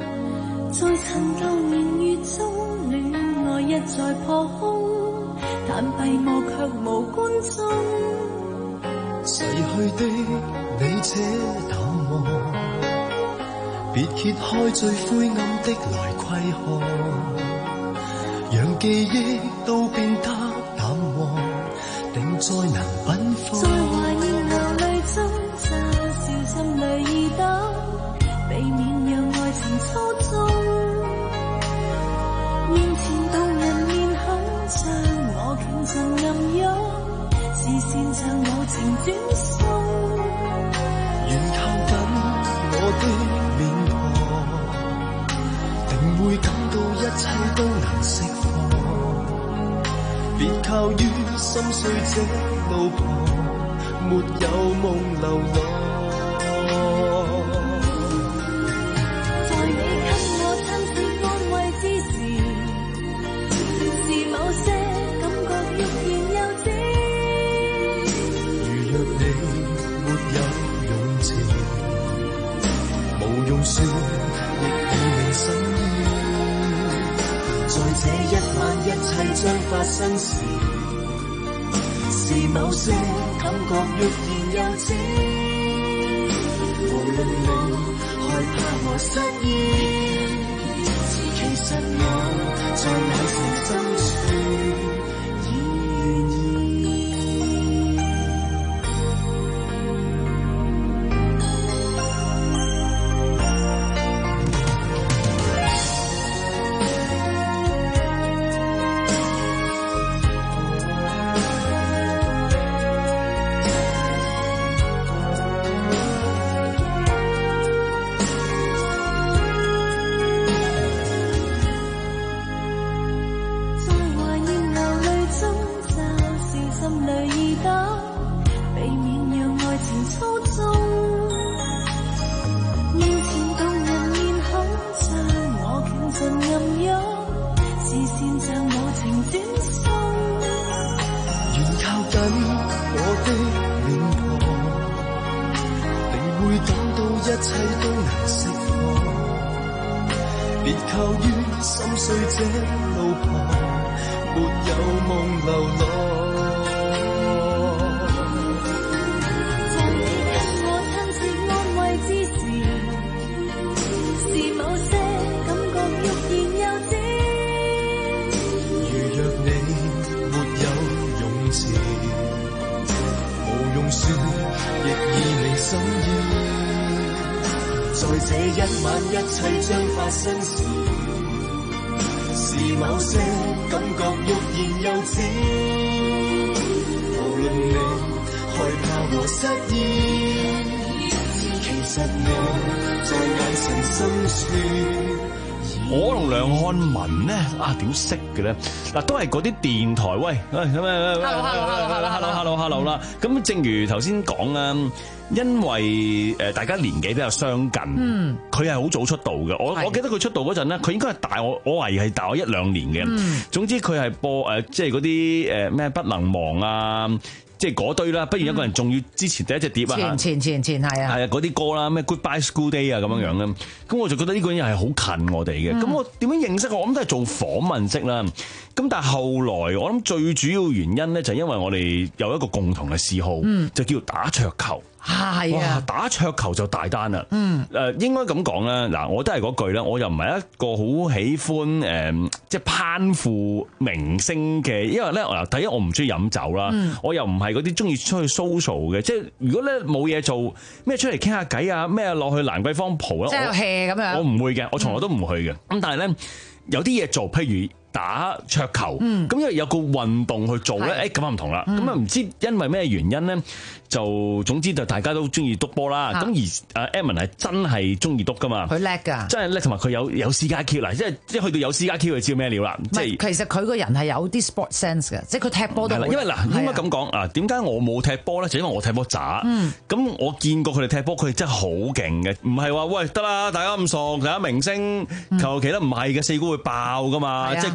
在陳舊年月中，戀愛一再破空， 但閉幕卻無觀眾。 逝去的你且淡忘，別揭開最灰暗的來窺看，讓記憶都變得淡忘，定再能奔放。 在懷念流淚中，嘲笑心裏耳朵，避免讓愛情操縱。面前動人面孔，將我傾盡暗湧，視線像無情轉送。 願靠緊我的面龐，定會感到一切都能釋放。別靠於心碎這路旁，沒有夢流浪。 在你給我親切安慰之時，是某些感覺欲言又止。 如若你沒有勇氣，無用說，亦已明心意。在這一晚一切將發生時，是某些感覺欲言又止。無論你害怕和失意，其實我在眼神深處已願意。 我同梁漢文咧啊，點識嘅咧？嗱，都係嗰啲電台喂，喂咁啊 ，hello，hello，hello，hello，hello，hello 啦。咁正如頭先講啦，因為誒大家年紀比較相近，嗯，佢係好早出道嘅。我我記得佢出道嗰陣咧，佢應該係大我，我懷疑係大我一兩年嘅。嗯，總之佢係播誒，即係嗰啲誒咩不能忘啊。即係嗰堆啦，不如一個人仲要之前第一隻碟啊， 前前前前係啊， 係啊嗰啲歌啦，咩 Goodbye School Day 啊咁樣樣咧，咁、嗯、我就覺得呢個人係好近我哋嘅。咁、嗯、我點樣認識我？我諗都係做訪問識啦。咁但係後來我諗最主要原因咧，就係因為我哋有一個共同嘅嗜好，嗯、就叫打桌球。 係啊， 打桌球就大單啦。 嗯， 誒應該咁講啦。嗱，我都係嗰句啦，我又唔係一個好喜歡誒，即係攀附明星嘅，因為咧，嗱，第一我唔中意飲酒啦，嗯、我又唔係嗰啲中意出去 social 嘅，即係如果咧冇嘢做，咩出嚟傾下偈啊，咩落去蘭桂坊蒲啦， 即係 hea 咁樣， 我唔會嘅，我從來都唔去嘅。咁、嗯、但係咧，有啲嘢做，譬如打桌球，咁、嗯、因為有個運動去做咧，誒咁啊唔同啦。咁啊唔知因為咩原因咧？就總之就大家都中意篤波啦，咁、啊、而阿 Edmond 係真係中意篤噶嘛， 佢叻㗎， 真係叻，同埋佢有有私家 Q 嗱，即係即係去到有私家 Q 就知道咩料啦。即係其實佢個人係有啲 sport sense 嘅，即係佢踢波都係。 因為嗱，應該咁講啊，點解我冇踢波咧？就因為我踢波渣。咁、嗯、我見過佢哋踢波，佢哋真係好勁嘅，唔係話喂得啦，大家咁熟，大家明星求其他唔係嘅，四股會爆噶嘛，即係佢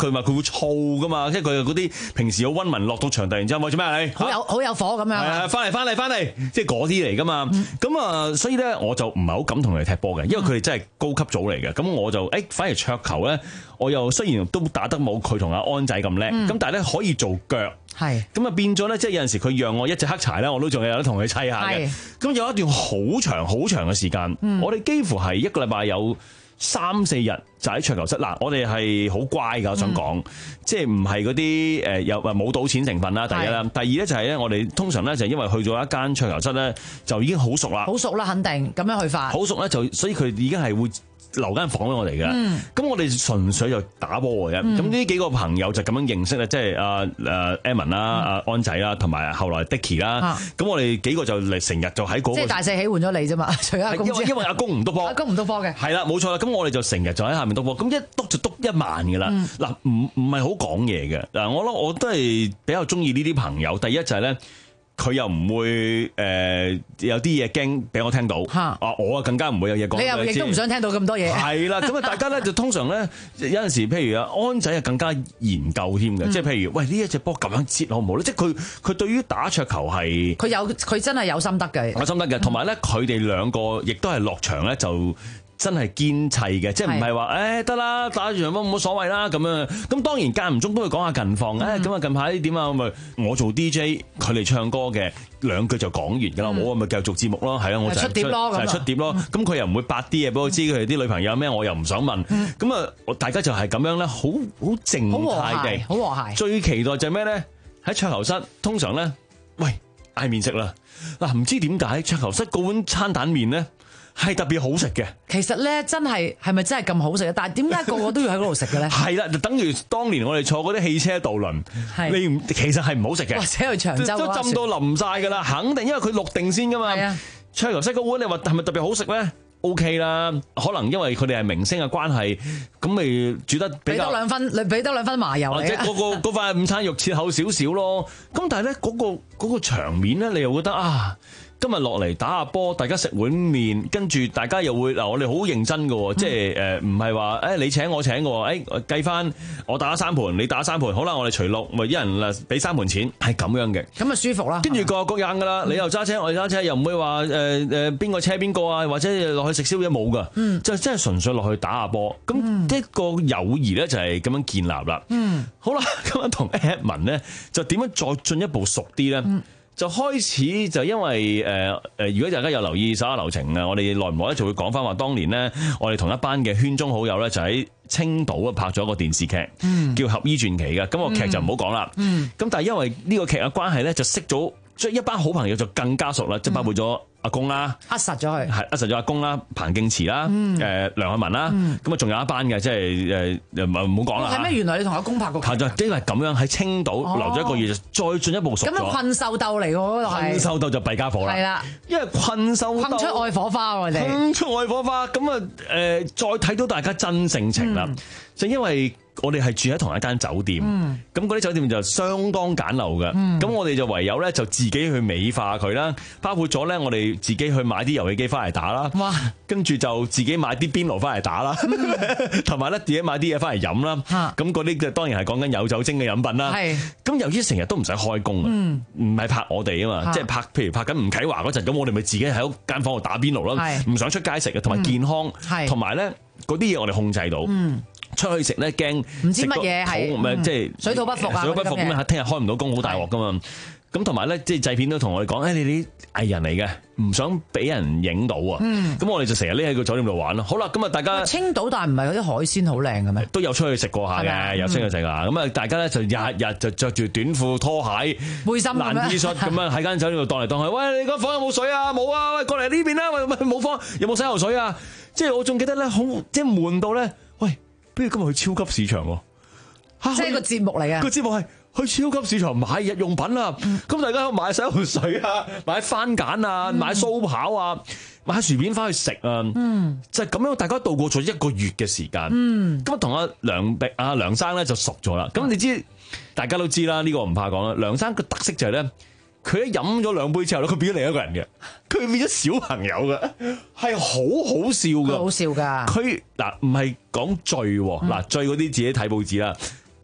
佢嘛，佢會燥噶嘛，即係佢嗰啲平時有溫文落到場，突然之間喂做咩啊你？ 好有好有火咁樣。 係啊，翻嚟翻嚟翻嚟，即係嗰啲嚟噶嘛。咁啊，所以咧我就唔係好敢同佢哋踢波嘅，因為佢哋真係高級組嚟嘅。咁我就誒，反而桌球咧，我又雖然都打得冇佢同阿安仔咁叻，咁但係咧可以做腳。 係咁啊，變咗咧，即係有陣時佢讓我一隻黑柴咧，我都仲有得同佢砌下嘅。咁有一段好長好長嘅時間，嗯、我哋幾乎係一個禮拜有三四日就喺桌球室。嗱，我哋係好乖㗎，我想講，嗯、即係唔係嗰啲誒有冇賭錢成分啦。第一啦，第二咧就係咧，我哋通常咧就因為去咗一間桌球室咧，就已經好熟啦， 好熟啦，肯定咁樣去法。 好熟咧，就所以佢已經係會留間房俾我哋嘅，咁、嗯、我哋純粹就打波嘅啫。咁呢、嗯、幾個朋友就咁樣認識咧，即係阿誒 Evan 啦、阿安仔啦，同埋後來 Dicky 啦。咁、啊、我哋幾個就嚟成日就喺嗰、那個， 即係大四喜換咗你啫嘛，除咗阿公之外， 因為因為阿公唔督波， 阿公唔督波嘅， 係啦，冇錯啦。咁我哋就成日就喺下面督波，咁一督就督一萬嘅啦。嗱、嗯，唔唔係好講嘢嘅。嗱，我諗我都係比較中意呢啲朋友。第一就係咧。佢又唔會誒、呃、有啲嘢驚俾我聽到，啊我啊更加唔會有嘢講。 你又亦都唔想聽到咁多嘢。 係啦，咁啊大家咧就通常咧有陣時，譬如啊安仔啊更加研究添嘅，嗯、即係譬如喂呢一隻波咁樣接好唔好咧？即係佢佢對於打桌球係佢有佢真係有心得嘅， 有心得嘅，同埋咧佢哋兩個亦都係落場咧就。真係堅砌嘅，即係唔係話誒得啦，打住場波冇所謂啦咁樣。咁當然間唔中都會講下近況，誒咁啊近排點啊咁啊。我做 D J，佢哋唱歌嘅兩句就講完㗎啦。我咪繼續做節目咯，係啊，我就係出碟咯， 就係出碟咯。咁佢又唔會八啲嘢俾我知，佢哋啲女朋友咩，我又唔想問。咁啊，大家就係咁樣咧，好好靜態地， 好和諧。 最期待就係咩咧？喺桌球室通常咧，喂嗌麵食啦。嗱，唔知點解桌球室嗰碗餐蛋麵咧？係特別好食嘅， 其實咧真係係咪真係咁好食啊？但係點解個個都要喺嗰度食嘅咧？ 係啦，就等於當年我哋坐嗰啲汽車渡輪，你唔其實係唔好食嘅， 或者去長洲都浸到淋晒㗎啦，肯定因為佢落定先㗎嘛。桌球室嗰碗你話係咪特別好食咧？O K 啦，可能因為佢哋係明星嘅關係，咁咪煮得比較俾多兩分，你俾多兩分麻油，或者嗰個嗰塊午餐肉切厚少少咯。咁但係咧嗰個嗰個場面咧，你又覺得啊〜今日落嚟打下波，大家食碗麵，跟住大家又會嗱，我哋好認真嘅，嗯、即係誒唔係話誒你請我請嘅，誒計翻我打三盤，你打三盤，好啦，我哋除六，咪一人嗱俾三盤錢，係咁樣嘅， 咁啊舒服啦。跟住各有各樣噶啦，你又揸車，我又揸車，又唔會話誒誒邊個車邊個啊，或者落去食宵夜冇噶，嗯、就真係純粹落去打下波。咁一個友誼咧就係咁樣建立啦。嗯，好啦，咁樣同 Edmond 咧就點樣再進一步熟啲咧？嗯就開始就因為誒誒、呃，如果大家有留意手下留情啊，我哋耐唔耐咧就會講翻話，當年咧我哋同一班嘅圈中好友咧就喺青島啊拍咗一個電視劇，嗯、叫《俠醫傳奇》嘅，咁個劇就唔好講啦。咁、嗯、但係因為呢個劇嘅關係咧，就識咗即係一班好朋友就更加熟啦，即係、嗯、包括咗阿公啦， 扼實咗佢， 係扼實咗阿公啦，彭敬慈啦，誒、嗯、梁漢文啦，咁啊仲有一班嘅，即係誒唔唔好講啦。 係咩？原來你同阿公拍過劇？ 係就因為咁樣喺青島留咗一個月，哦、再進一步熟咗。咁樣困獸鬥嚟喎， 困獸鬥就弊家伙啦。係啦，因為困獸鬥困出愛火花喎，你困出愛火花，咁啊誒，再睇到大家真性情啦，嗯、就因為。我哋係住喺同一間酒店，咁嗰啲酒店就相當簡陋嘅，咁、嗯、我哋就唯有咧就自己去美化佢啦，包括咗咧我哋自己去買啲遊戲機翻嚟打啦，跟住哇就自己買啲邊爐翻嚟打啦，同埋咧自己買啲嘢翻嚟飲啦，咁嗰啲就當然係講緊有酒精嘅飲品啦。咁是由於成日都唔使開工啊，唔係、嗯、拍我哋啊嘛，即係拍譬如拍緊吳啟華嗰陣，咁我哋咪自己喺間房度打邊爐啦，唔是想出街食嘅，同埋健康，同埋咧嗰啲嘢我哋控制到。嗯出去食咧驚唔知乜嘢係， 即係水土不服啊！ 水土不服咁啊，聽日開唔到工好大鑊噶嘛。咁同埋咧，即係製片都同我哋講，誒你啲藝人嚟嘅，唔想俾人影到啊。咁我哋就成日匿喺個酒店度玩咯。好啦，咁啊大家青島但係唔係嗰啲海鮮好靚嘅咩？ 都有出去食過下嘅，有出去食啊。咁啊大家咧就日日就着住短褲拖鞋、 背心、 爛 T 恤咁樣喺間酒店度蕩嚟蕩去。喂，你間房有冇水啊？冇啊！喂，過嚟呢邊啦！喂，冇房，有冇洗頭水啊？即係我仲記得咧，好即係悶到咧。喂，不如今日去超級市場喎。 即係個節目嚟嘅， 個節目係去超級市場買日用品啊！咁、嗯、大家買洗頭水啊，買番梘啊，買蘇跑啊，買薯片翻去食啊，嗯、就係咁樣，大家度過咗一個月嘅時間。咁啊，同阿梁碧阿梁生咧就熟咗啦。咁、嗯、你知大家都知啦，呢、這個唔怕講啦。梁生個特色就係、是、咧，佢一飲咗兩杯之後咧，佢變咗另一個人嘅，佢變咗小朋友嘅，係好好笑噶， 好笑噶。 佢嗱唔係講醉，嗱、嗯、醉嗰啲自己睇報紙啦。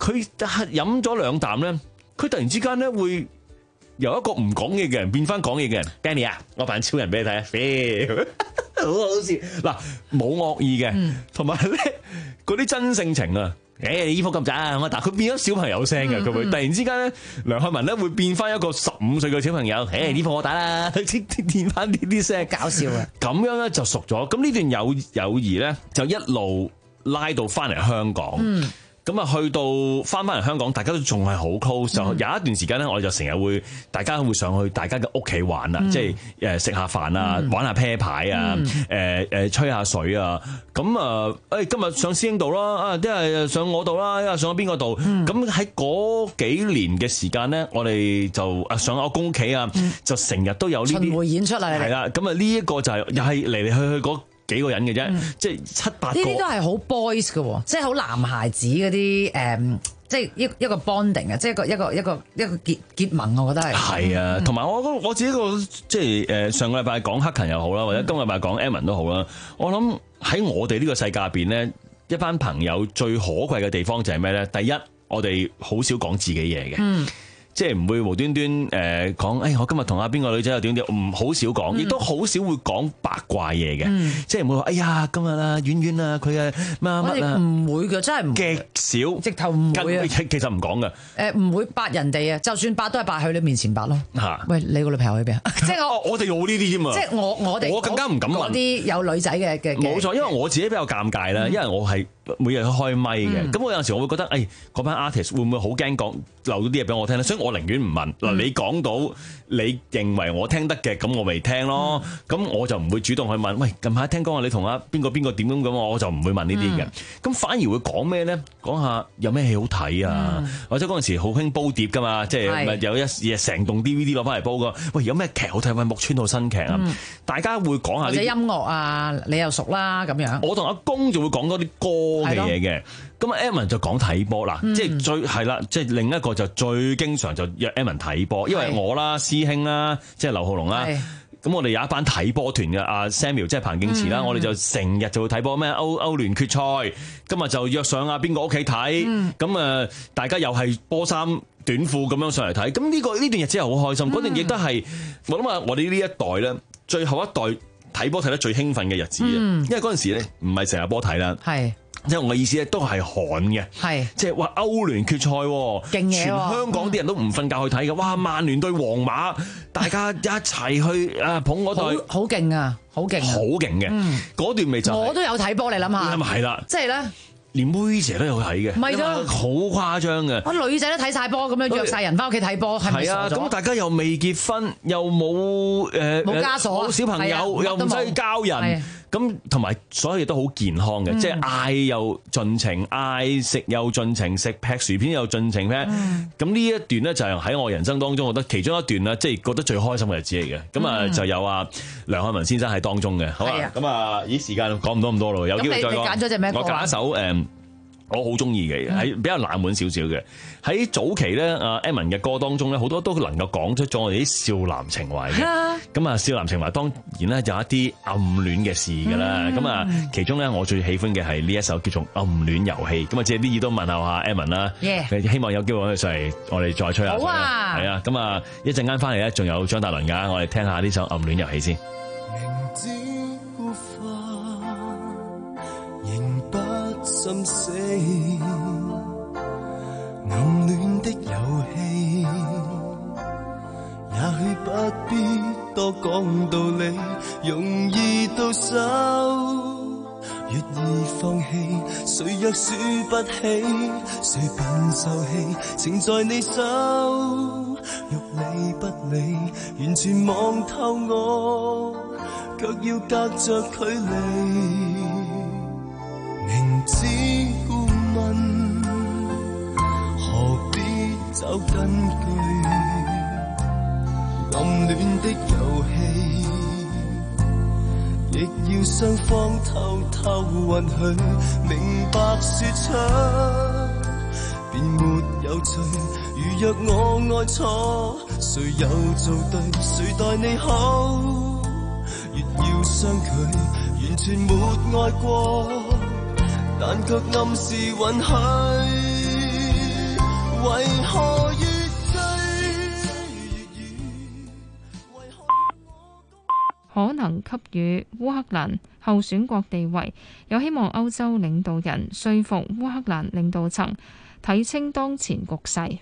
佢飲咗兩啖咧，佢突然之間咧會由一個唔講嘢嘅人變翻講嘢嘅人。Benny 啊，我扮超人俾你睇啊！好好笑嗱，冇惡意嘅，同埋咧嗰啲真性情啊！誒，你衣服咁渣，但係佢變咗小朋友聲嘅，佢會突然之間咧，梁漢文咧會變翻一個十五歲嘅小朋友。誒，衣服我打啦，變翻呢啲聲， 搞笑啊！ 咁樣咧就熟咗。咁呢段友友誼咧就一路拉到翻嚟香港。嗯咁啊，去到翻翻嚟香港，大家都仲係好 close。就有一段時間咧，我哋就成日會大家會上去大家嘅屋企玩啊，嗯、即係誒食下飯啊，嗯、玩下啤牌啊，誒誒、嗯呃、吹下水啊。咁啊，誒今日上師兄度啦，啊一係上我度啦，一係上咗邊個度。咁喺嗰幾年嘅時間咧，我哋就啊上我公屋企啊，嗯、就成日都有呢啲巡迴演出嚟。 係啦，咁啊呢一個就係又係嚟嚟去去嗰幾個人嘅啫，嗯、即係七八個。呢啲都係好 boys 嘅，即係好男孩子嗰啲誒，即係一一個 bonding 啊，即係一個一個一個一個結結盟，我覺得係。係啊，同埋、嗯、我我自己個即係誒上個禮拜講黑勤又好啦，或者今個禮拜講 Evan 都好啦。我諗喺我哋呢個世界入邊咧，一班朋友最可貴嘅地方就係咩咧？第一，我哋好少講自己嘢嘅。嗯即係唔會無端端誒講，誒我今日同阿邊個女仔又點點，唔好少講，亦都好少會講八卦嘢嘅，嗯、即係唔會話，哎呀今日啊遠遠啊佢啊乜乜啊， 唔會嘅，真係唔極少， 直頭唔會啊， 其實唔講嘅， 誒唔會八人哋啊，就算八都係八去你面前八咯， 嚇， 喂你個女朋友喺邊啊？即係我我哋有呢啲添啊， 即係我我哋我更加唔敢問啲有女仔嘅嘅， 冇錯，因為我自己比較尷尬啦，嗯、因為我係每日開咪嘅，咁、嗯、我有陣時我會覺得，誒嗰班 artist 會唔會好驚講漏咗啲嘢俾我聽咧？所以我寧願唔問。嗱，你講到你認為我聽得嘅，咁我咪聽咯。咁、嗯、我就唔會主動去問。喂，近排聽講話你同阿邊個邊個點咁咁，我就唔會問呢啲嘅。咁、嗯、反而會講咩咧？講下有咩戲好睇啊？嗯、或者嗰陣時好興煲碟噶嘛，即係咪有一嘢成棟 D V D 攞翻嚟煲噶？喂，有咩劇好睇？喂，木村套新劇啊！嗯、大家會講下呢啲。或者音樂啊，你又熟啦咁樣。我同阿公就會講多啲歌嘅嘢嘅。咁啊 Evan 就講睇波啦，即係最係啦，即係另一個就最經常就約 Evan 睇波，因為我啦、師兄啦，即係劉浩龍啦，咁我哋有一班睇波團嘅，阿 Samuel 即係彭敬慈啦，嗯、我哋就成日就會睇波咩歐歐聯決賽，今日就約上阿邊個屋企睇，咁啊、嗯、大家又係波衫短褲咁樣上嚟睇，咁呢個呢段日子係好開心，嗰、嗯、段亦都係我諗啊，我哋呢一代咧最後一代睇波睇得最興奮嘅日子啊，嗯、因為嗰陣時咧唔係成日波睇啦。即係我嘅意思咧，都係寒嘅，係即係話歐聯決賽，勁嘢，全香港啲人都唔瞓覺去睇嘅。哇！曼聯對皇馬，大家一齊去啊捧嗰隊， 好勁啊，好勁， 好勁嘅。嗰段咪就我都有睇波，你諗下， 係啦， 即係咧， 連妹姐都有睇嘅， 唔係啫， 好誇張嘅。 我女仔都睇晒波，咁樣約晒人翻屋企睇波，係咪傻咗？ 咁大家又未結婚，又冇誒冇枷鎖， 冇小朋友，又唔使交人。咁同埋所有嘢都好健康嘅，嗯、即係嗌又盡情嗌，食又盡情食，劈薯片又盡情劈。咁呢、嗯、一段咧就係喺我人生當中，我覺得其中一段啦，即係覺得最開心嘅日子嚟嘅。咁啊、嗯、就有啊梁漢文先生喺當中嘅，好啊。咁啊，咦時間講唔到咁多咯，有機會再講。你揀咗隻咩歌？我揀一首誒。嗯我好中意嘅，係比較冷門少少嘅。喺早期咧，阿 Evan 嘅歌當中咧，好多都能夠講出咗我哋啲少男情懷嘅。咁啊，少男情懷當然咧有一啲暗戀嘅事㗎啦。咁啊、嗯，其中咧我最喜歡嘅係呢一首叫做《暗戀遊戲》。咁啊，借啲耳都問候下 Evan 啦。Yeah. 希望有機會上嚟，我哋再吹下水。好啊。係啊，咁啊，一陣間翻嚟咧，仲有張達倫㗎，我哋聽下呢首《暗戀遊戲》先。 心死，暗戀的遊戲，也許不必多講道理，容易到手，越易放棄，誰若輸不起，誰便受氣，情在你手，欲理不理，完全望透我，卻要隔着距離。明知故問，何必找根據？暗戀的遊戲，亦要雙方偷偷允許，明白說出，便沒有趣。如若我愛錯，誰又做對？誰待你好？越要相距，完全沒愛過。但卻暗示允許， 為何越可能給予烏克蘭候選國地位，有希望歐洲領導人說服烏克蘭領導層睇清當前局勢。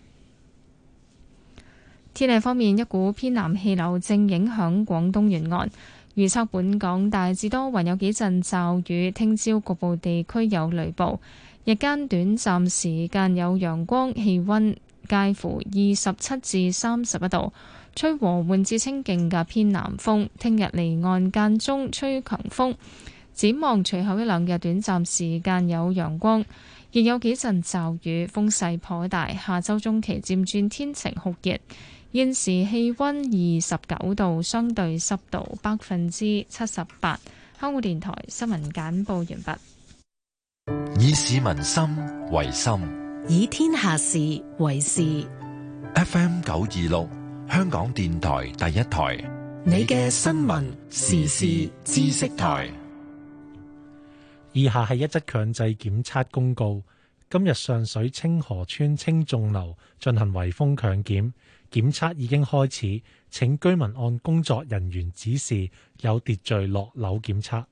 天氣方面，一股偏南氣流正影響廣東沿岸，預測本港大致多雲，有幾陣驟雨，聽朝局部地區有雷暴，日間短暫時間有陽光，氣溫介乎二十七至三十一度。吹和緩至清勁嘅偏南風，聽日離岸間中吹強風。展望隨後一兩日短暫時間有陽光，亦有幾陣驟雨，風勢頗大。下周中期漸轉天晴酷熱。現時氣溫二十九度，相對濕度百分之七十八。香港電台新聞簡報完畢。 以市民心為心， 以天下事為事。 F M 九二六。香港電台第一台， 你嘅新聞時事知識台。 以下係一則強制檢測公告。今日上水清河村青眾樓進行圍封強檢，檢測已經開始，請居民按工作人員指示有秩序落樓檢測。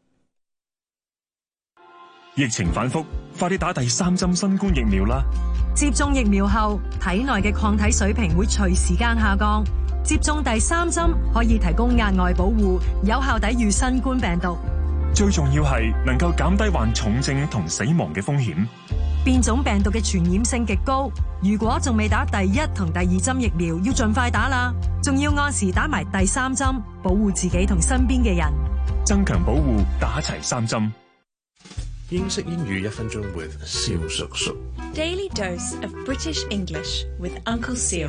疫情反覆，快啲打第三針新冠疫苗啦！ 接種疫苗後，體內嘅抗體水平會隨時間下降。接種第三針可以提供額外保護，有效抵禦新冠病毒。 最重要係能夠減低患重症同死亡嘅風險。 變種病毒嘅傳染性極高，如果仲未打第一同第二針疫苗，要盡快打啦。仲要按時打埋第三針，保護自己同身邊嘅人。 增強保護，打齊三針。 英式英語一分鐘 with 蕭叔叔。 Daily dose of British English with Uncle Seal.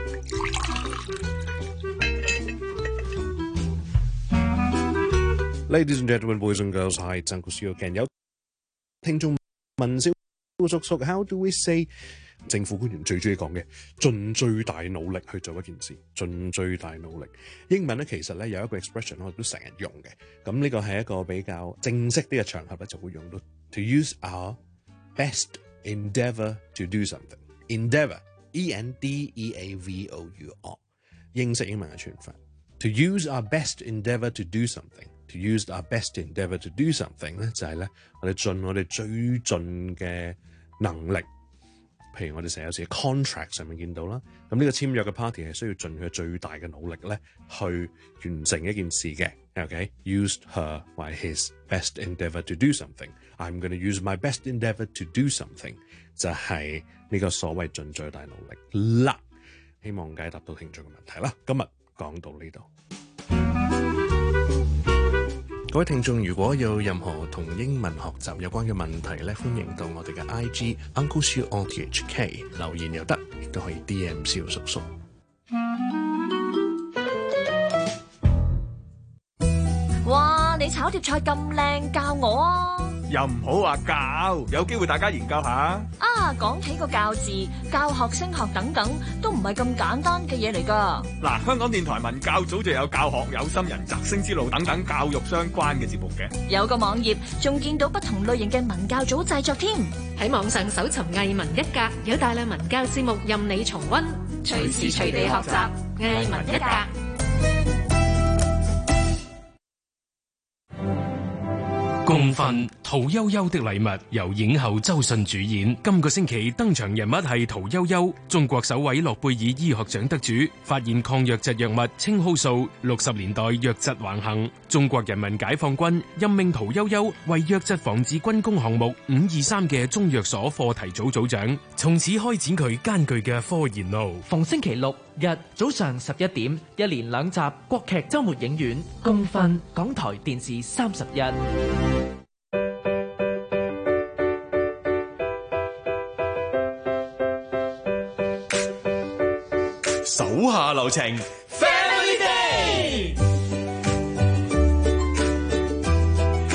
Ladies and gentlemen, boys and girls, hi, it's Uncle Seal again. 有聽眾問蕭叔叔 ，How do we say？ 政府官員最中意講嘅，盡最大努力去做一件事，盡最大努力。英文咧其實咧有一個 expression 我哋都成日用嘅，咁呢個係一個比較正式啲嘅場合咧就會用到 to use our best endeavour to do something。endeavour E N D E A V O U R 英式英文嘅串法 to use our best endeavour to do something。to use our best endeavour to do something 咧就係咧我哋盡我哋最盡嘅能力。譬如我哋成日有時 contract 上面見到啦，咁呢個簽約嘅 party 係需要盡佢最大嘅努力咧，去完成一件事嘅。OK， used her or his best endeavour to do something。I'm going to use my best endeavour to do something， 就係呢個所謂盡最大努力啦。希望解答到聽眾嘅問題啦。今日講到呢度。各位聽眾，如果有任何同英文學習有關嘅問題咧，歡迎到我哋嘅 I G Uncle Siu O T H K 留言又得，亦都可以 D M 蕭叔叔。 哇！你炒碟菜咁靚，教我啊！ 又唔好話教，有機會大家研究下。 啊，講起個教字，教學、升學等等，都唔係咁簡單嘅嘢嚟㗎。 嗱，香港電台文教組就有教學有心人、擇星之路等等教育相關嘅節目嘅。 有個網頁，仲見到不同類型嘅文教組製作添。 喺網上搜尋藝文一格，有大量文教節目任你重溫，隨時隨地學習藝文一格。 共奮屠呦呦的禮物由影后周迅主演，今個星期登場人物係屠呦呦，中國首位諾貝爾醫學獎得主，發現抗瘧疾藥物青蒿素。六十年代瘧疾橫行，中國人民解放軍任命屠呦呦為瘧疾防治軍工項目五二三嘅中藥所課題組組長，從此開展佢艱巨嘅科研路。 逢星期六日早上十一點，一連兩集國劇週末影院，共奮港台電視三十一。 手下留情 ，Family Day。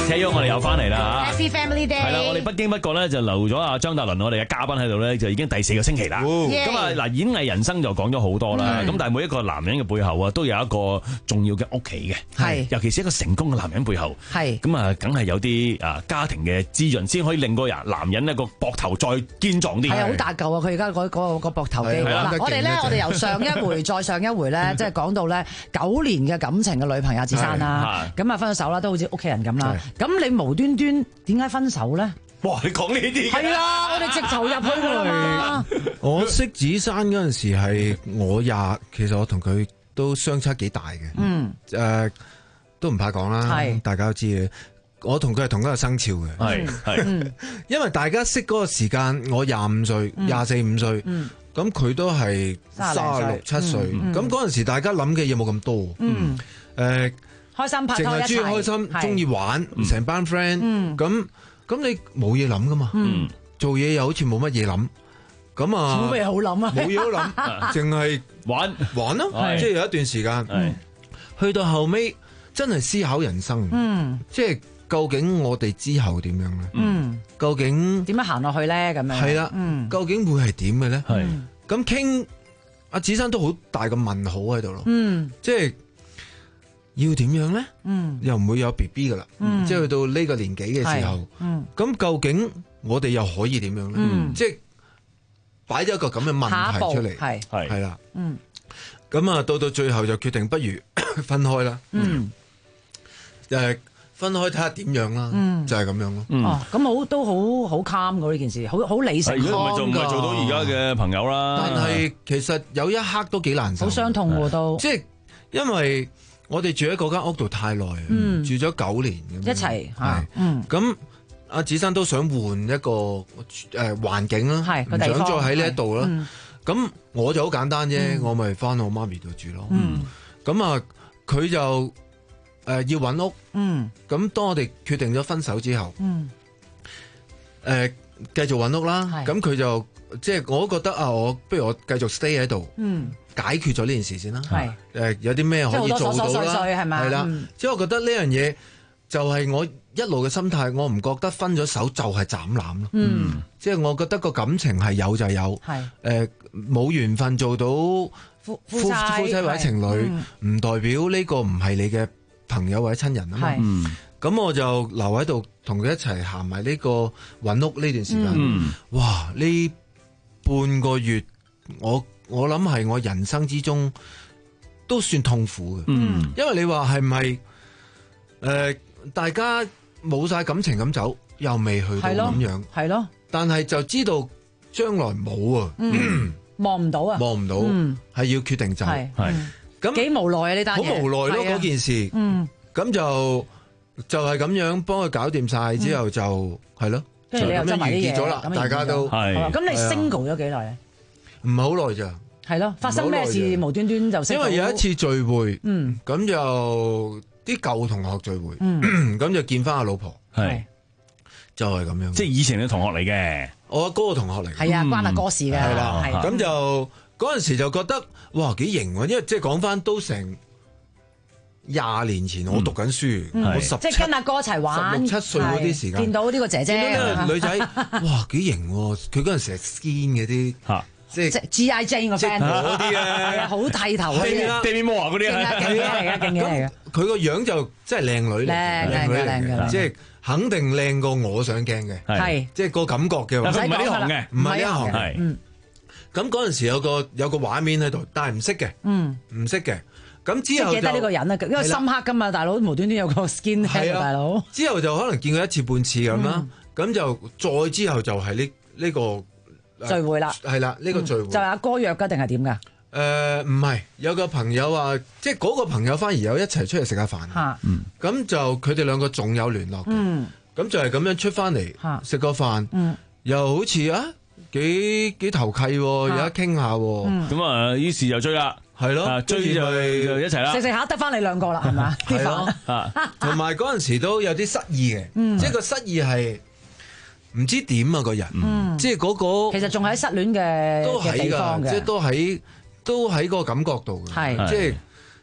車喐，我哋又翻嚟啦嚇 Happy Family Day 係啦，我哋不經不覺咧就留咗阿張達倫我哋嘅嘉賓喺度咧，就已經第四個星期啦。咁啊嗱，演藝人生就講咗好多啦。咁但係每一個男人嘅背後啊，都有一個重要嘅屋企嘅。係，尤其是一個成功嘅男人背後。係。咁啊，梗係有啲啊家庭嘅滋潤，先可以令個人男人呢個膊頭再堅壯啲。 係啊，好大嚿啊！佢而家嗰嗰個膊頭肌。嗱，我哋咧，我哋由上一回再上一回咧，即係講到咧九年嘅感情嘅女朋友子珊啦，咁啊分咗手啦，都好似屋企人咁啦。咁你無端端點解分手咧？ 哇！你講呢啲係啊，我哋直頭入去㗎嘛。 我識子珊嗰陣時係我廿，其實我同佢都相差幾大嘅。嗯，誒、呃、都唔怕講啦，大家都知嘅。我同佢係同一個生肖嘅，係係，因為大家識嗰個時間，我廿五歲，廿四五歲，咁佢都係三十六七歲，咁嗰陣時大家諗嘅嘢冇咁多，嗯，誒，開心拍拖一齊，淨係中意開心，中意玩，成班 friend，咁咁你冇嘢諗噶嘛，做嘢又好似冇乜嘢諗，咁啊， 冇咩好諗啊， 冇嘢好諗，淨係玩玩咯，即係有一段時間，去到後尾真係思考人生，嗯，即係。究竟我哋之後點樣咧？嗯，究竟點樣行落去咧？咁樣係啦，嗯， 究竟會係點嘅咧？係咁傾，阿子珊都好大個問號喺度咯。嗯，即係要點樣咧？嗯，又唔會有 B B 噶啦。嗯，即係去到呢個年紀嘅時候，嗯，咁究竟我哋又可以點樣咧？嗯，即係擺咗一個咁嘅問題出嚟，係係係啦。嗯，咁啊，到到最後就決定不如分開啦。嗯，誒。分開睇下點樣啦，嗯、就係咁樣咯。 嗯、哦，咁好都好好 calm 㗎呢件事，好好理性。 如果唔係就唔係做到而家嘅朋友啦。 但係其實有一刻都幾難受， 好傷痛喎都。 即係因為我哋住喺嗰間屋度太耐，嗯、住咗九年咁樣。一齊係，嗯。咁阿子珊都想換一個誒環境啦，唔想再喺呢一度啦。咁、嗯、我就好簡單啫，嗯、我咪翻我媽咪度住咯。咁、嗯、啊，佢就。誒、呃，要揾屋，嗯，咁當我哋決定咗分手之後，嗯，誒、呃，繼續揾屋啦，咁佢就即係我都覺得啊，我不如我繼續 stay 喺度，嗯，解決咗呢件事先啦，係，誒、呃，有啲咩可以做到啦，係咪？係啦，即係我覺得呢樣嘢就係我一路嘅心態，我唔覺得分咗手就係斬纜咯，嗯，即係我覺得個感情係有就係有，係，誒，冇緣分做到夫夫妻夫妻或者情侶，唔、嗯、代表呢個唔係你嘅朋友或者親人啊嘛，咁、嗯、我就留喺度同佢一齊行埋呢個揾屋呢段時間。嗯、哇！呢半個月，我我諗係我人生之中都算痛苦嘅，嗯、因為你話係咪誒大家冇晒感情咁走，又未去到咁樣，係咯？但係就知道將來冇啊， 望唔到啊， 望唔到，係、嗯、要決定走，係。 咁幾無奈啊！呢單嘢好無奈咯，嗰件事。嗯，咁就就係咁樣幫佢搞掂晒之後就係咯，就咁樣完結咗啦。大家都係。咁你 single 咗幾耐啊？唔係好耐咋。係咯，發生咩事無端端就？因為有一次聚會，嗯，咁就啲舊同學聚會，嗯，咁就見翻阿老婆，係就係咁樣。即係以前嘅同學嚟嘅，我阿哥嘅同學嚟。係啊，關阿哥事嘅。係啦，咁就。嗰陣時就覺得哇幾型喎，因為即係講翻都成廿年前我讀緊書，嗯、我十即係跟阿哥一齊玩十六七歲嗰啲時間，見到呢個姐姐，見到呢個女仔，哇幾型喎！佢嗰陣時係 skin 嘅啲嚇，即係 G I J 個 friend 嗰啲啊，好剃頭嗰啲，地面魔王嗰啲啊，勁嘢嚟嘅，勁嘢嚟嘅。佢個樣就真係靚女嚟，靚嘅靚嘅，即係肯定靚過我想鏡嘅，係即係個感覺嘅。唔係呢行嘅，唔係呢行係。咁嗰陣時有個有個畫面喺度，但係唔識嘅，嗯，唔識嘅。咁之後就記得呢個人啊，因為深刻噶嘛，大佬無端端有個 skin head，大佬。之後就可能見過一次半次咁啦，咁就再之後就係呢呢個聚會啦，係啦，呢個聚會就係阿哥約噶定係點噶？誒，唔係，有個朋友話，即係嗰個朋友反而有一齊出嚟食下飯，咁就佢哋兩個仲有聯絡嘅，咁就係咁樣出翻嚟食個飯，又好似啊。幾幾投契，有得傾下，咁啊，於是就追啦，係咯，追就就一齊啦，食食下得翻你兩個啦，係嘛？係咯，同埋嗰陣時都有啲失意嘅，即係個失意係唔知點啊個人，即係嗰個其實仲喺失戀嘅都喺地方嘅，即係都喺都喺嗰個感覺度嘅，係即係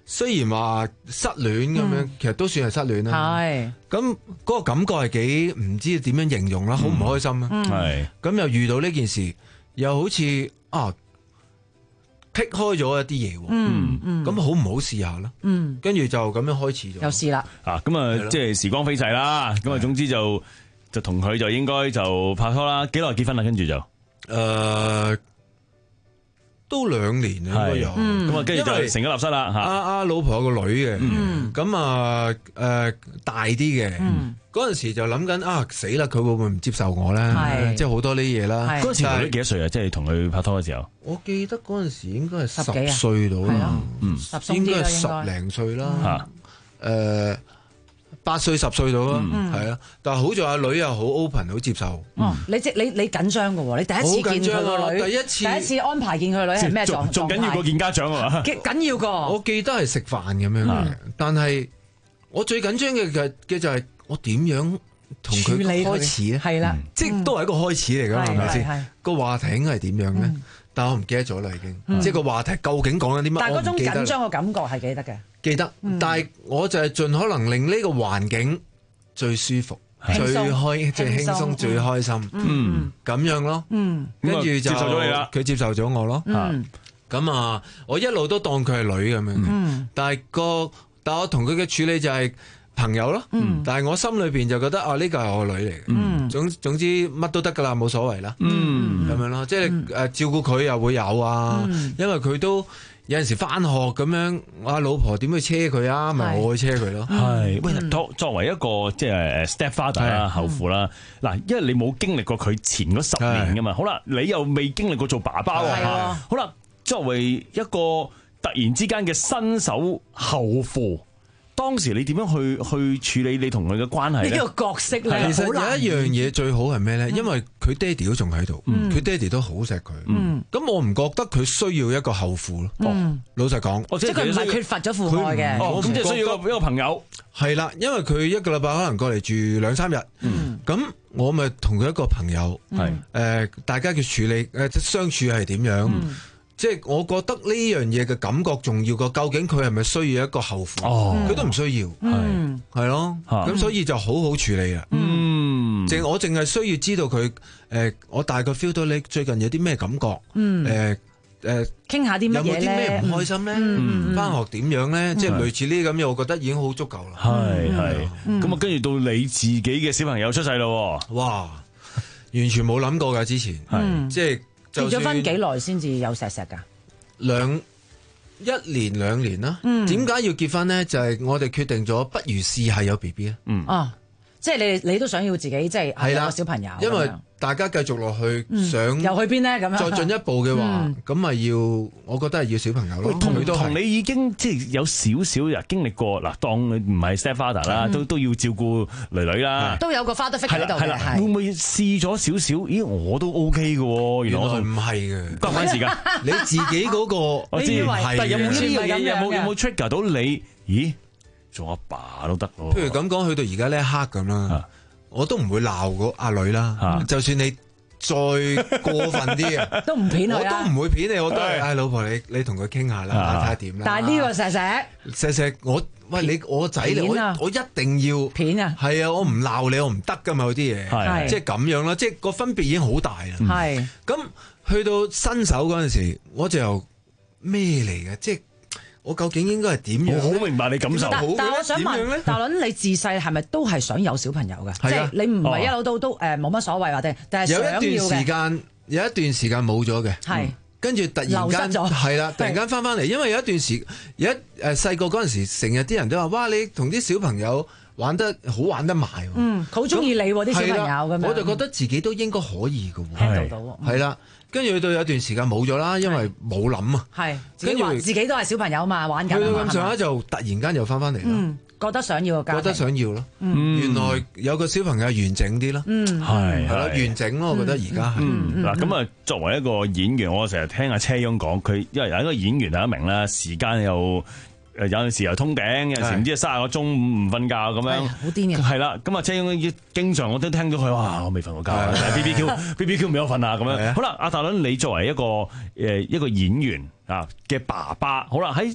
雖然話失戀咁樣，嗯、其實都算係失戀啦。係咁嗰個感覺係幾唔知點樣形容啦，好唔開心啦。係咁、嗯、又遇到呢件事，又好似啊劈開咗一啲嘢。嗯嗯，咁好唔好試下啦？嗯，跟住就咁樣開始咗。 又試啦。 啊，咁啊，即係時光飛逝啦。咁啊，總之就就同佢就應該就拍拖啦。幾耐結婚啦？跟住就誒。呃都兩年應該有， 咁啊跟住就成家立室啦。 阿阿老婆有個女嘅，咁啊誒大啲嘅，嗰陣時就諗緊啊死啦，佢會唔會唔接受我咧？即係好多呢啲嘢啦。 嗰陣時女幾多歲啊？即係同佢拍拖嘅時候。 我記得嗰陣時應該係十歲到啦，應該係十零歲啦。誒。八歲十歲到咯，係啊，但係好在阿女又好 open， 好接受。 哦，你即你你緊張㗎喎，你第一次見佢個女， 第一次第一次安排見佢個女係咩狀態？ 仲緊要過見家長啊！ 緊要過。 我記得係食飯咁樣嘅，但係我最緊張嘅嘅嘅就係我點樣同佢開始咧？係啦，即係都係一個開始嚟㗎嘛，係咪先？個話題應該係點樣咧？但係我唔記得咗啦，已經。即係個話題究竟講緊啲乜？ 但係嗰種緊張嘅感覺係記得嘅。 記得，但係我就係盡可能令呢個環境最舒服、最開、最輕鬆、最開心，嗯，咁樣咯，嗯，跟住就接受咗你啦，佢接受咗我咯，咁啊，我一路都當佢係女咁樣嘅，但係個，但係我同佢嘅處理就係朋友咯，但係我心裏邊就覺得啊，呢個係我女嚟嘅，總總之乜都得噶啦，冇所謂啦，咁樣咯，即係誒照顧佢又會有啊，因為佢都。有陣時翻學咁樣，我老婆點去車佢啊？咪我去車佢咯。係，喂，作作為一個即係 stepfather 啦，後父啦，嗱，因為你冇經歷過佢前嗰十年噶嘛，好啦，你又未經歷過做爸爸喎，好啦，作為一個突然之間嘅新手後父。當時你點樣去去處理你同佢嘅關係咧？ 呢個角色咧， 其實有一樣嘢最好係咩咧？因為佢爹哋都仲喺度，佢爹哋都好錫佢。咁我唔覺得佢需要一個後父咯。老實講， 即係佢唔係缺乏咗父愛嘅。 我咁即係需要一個朋友。 係啦，因為佢一個禮拜可能過嚟住兩三日。咁我咪同佢一個朋友。係誒，大家嘅處理誒相處係點樣？即係我覺得呢樣嘢嘅感覺重要過究竟佢係咪需要一個後父？佢都唔需要，係係咯，咁所以就好好處理啦。嗯，淨我淨係需要知道佢誒，我大概 feel 到你最近有啲咩感覺？誒誒， 傾下啲乜嘢咧？ 有冇啲咩唔開心咧？返學點樣咧？即係類似呢啲咁嘢，我覺得已經好足夠啦。 係係，咁啊，跟住到你自己嘅小朋友出世咯。哇， 完全冇諗過噶，之前係即係。 結咗婚幾耐先至有錫錫㗎？ 兩一年兩年啦。點解要結婚咧？就係我哋決定咗，不如試下有 B B 啊。嗯。哦， 即係你你都想要自己即係有個小朋友。 因為大家繼續落去想又去邊咧？咁樣再進一步嘅話，咁咪要，我覺得係要小朋友咯。 同同你已經即係有少少人經歷過嗱，當你唔係 stepfather 啦，都都要照顧女女啦， 都有個 father figure 喺度嘅。係啦， 會唔會試咗少少？咦，我都 OK 嘅，原來我唔係嘅， 關唔關事㗎？ 你自己嗰個我知係， 但有冇呢樣嘢？有冇有冇 trigger 到你？咦，做阿爸都得咯。 譬如咁講，去到而家呢一刻咁啦。我都唔會鬧個阿女啦，啊、就算你再過分啲啊， 都唔片佢， 我都唔會片你，我都係，唉，老婆你你同佢傾下啦，睇下點啦。 但係呢個錫錫錫錫，我喂你我仔，我我一定要片啊， 係啊，我唔鬧你，我唔得噶嘛，嗰啲嘢，即係咁樣啦，即係個分別已經好大啦。係咁去到新手嗰陣時，我就由咩嚟嘅，即係。我究竟應該係點樣？ 我好明白你感受。 但但我想問，大倫你自細係咪都係想有小朋友嘅？即係你唔係一路都都誒冇乜所謂或者，但係想要嘅。有一段時間，有一段時間冇咗嘅。係。跟住突然間係啦，突然間翻翻嚟，因為有一段時，有一誒細個嗰陣時，成日啲人都話：哇！你同啲小朋友玩得好玩得埋。 嗯，好中意你啲小朋友咁樣。 我就覺得自己都應該可以嘅喎。handle到。係啦。跟住去到有段時間冇咗啦，因為冇諗啊。係， 跟住自己都係小朋友嘛，玩緊。 去到咁上下就突然間又翻翻嚟啦。 嗯，覺得想要個家庭。 覺得想要咯。嗯，原來有個小朋友完整啲咯。嗯，係係咯，完整咯，我覺得而家係。 嗱咁啊，作為一個演員，我成日聽阿車翁講，佢因為有一個演員大家明啦，時間又。誒有陣時又通頂，有陣時唔知三十個鐘唔瞓覺咁樣， 好癲嘅。 係啦，咁啊，車翁經常我都聽到佢話：我未瞓過覺 ，B B Q B B Q 未有瞓啊咁樣。好啦，阿大倫，你作為一個誒一個演員啊嘅爸爸，好啦，喺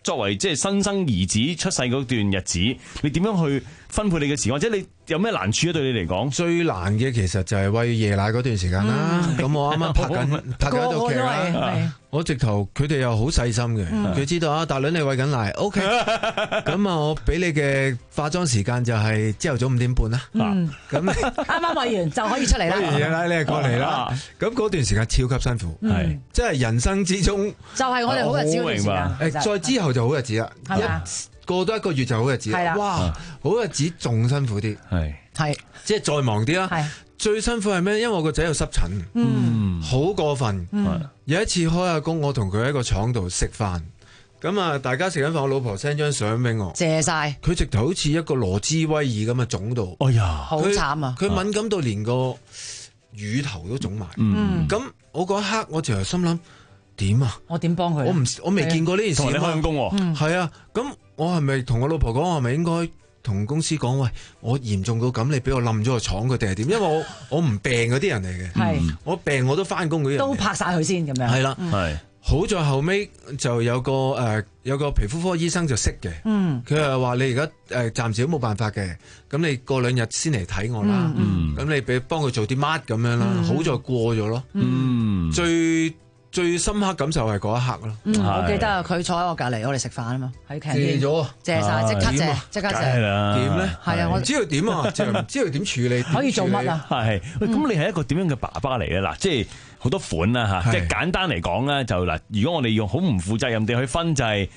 作為即係新生兒子出世嗰段日子，你點樣去分配你嘅時間，或者你有咩難處咧？對你嚟講， 最難嘅其實就係餵夜奶嗰段時間啦。咁、嗯、我啱啱拍緊拍緊一套劇啦，我直頭佢哋又好細心嘅，佢、嗯、知道啊，大女你餵緊奶 ，OK， 咁啊，我俾你嘅化妝時間就係朝頭早五點半啦。咁啱啱餵完就可以出嚟啦。 餵完夜奶你係過嚟啦。咁嗰段時間超級辛苦，係、嗯、即係人生之中就係我哋好日子嗰段時間。 誒，再之後就好日子啦。係嘛？過多一個月就好日子，哇！好日子仲辛苦啲，係係即係再忙啲啦。最辛苦係咩？因為我個仔有濕疹，嗯，好過分。嗯、有一次開下工，我同佢喺個廠度食飯，咁啊，大家食緊飯，我老婆 send 張相俾我， 謝晒。 佢直頭好似一個羅茲威爾咁嘅腫到， 哎呀， 好慘啊！ 佢敏感到連個乳頭都腫埋。嗯，咁我嗰一刻我就係心諗點啊？ 我點幫佢？ 我唔我未見過呢件事。 同你開緊工喎， 係啊，咁。我係咪同我老婆講？我係咪應該同公司講？喂，我嚴重到咁，你俾我冧咗個廠佢定係點？因為我我唔病嗰啲人嚟嘅，係我病我都翻工嗰啲人， 都拍晒佢先咁樣。係啦，係好在後尾就有個誒、呃、有個皮膚科醫生就識嘅，嗯，佢係話你而家誒暫時都冇辦法嘅，咁你過兩日先嚟睇我啦，嗯，咁你俾幫佢做啲乜咁樣啦，嗯、好在過咗咯，嗯，最。最深刻感受係嗰一刻咯。 嗯，我記得啊，佢坐喺我隔離，我哋食飯啊嘛，喺劇院。 謝咗， 謝晒，即刻謝，即刻謝。 點咧？ 係啊，我唔知道點啊，就唔知道點處理。 可以做乜啊？ 係，喂，咁你係一個點樣嘅爸爸嚟咧？嗱，即係好多款啦嚇，即係簡單嚟講咧，就嗱，如果我哋用好唔負責任地去分，就係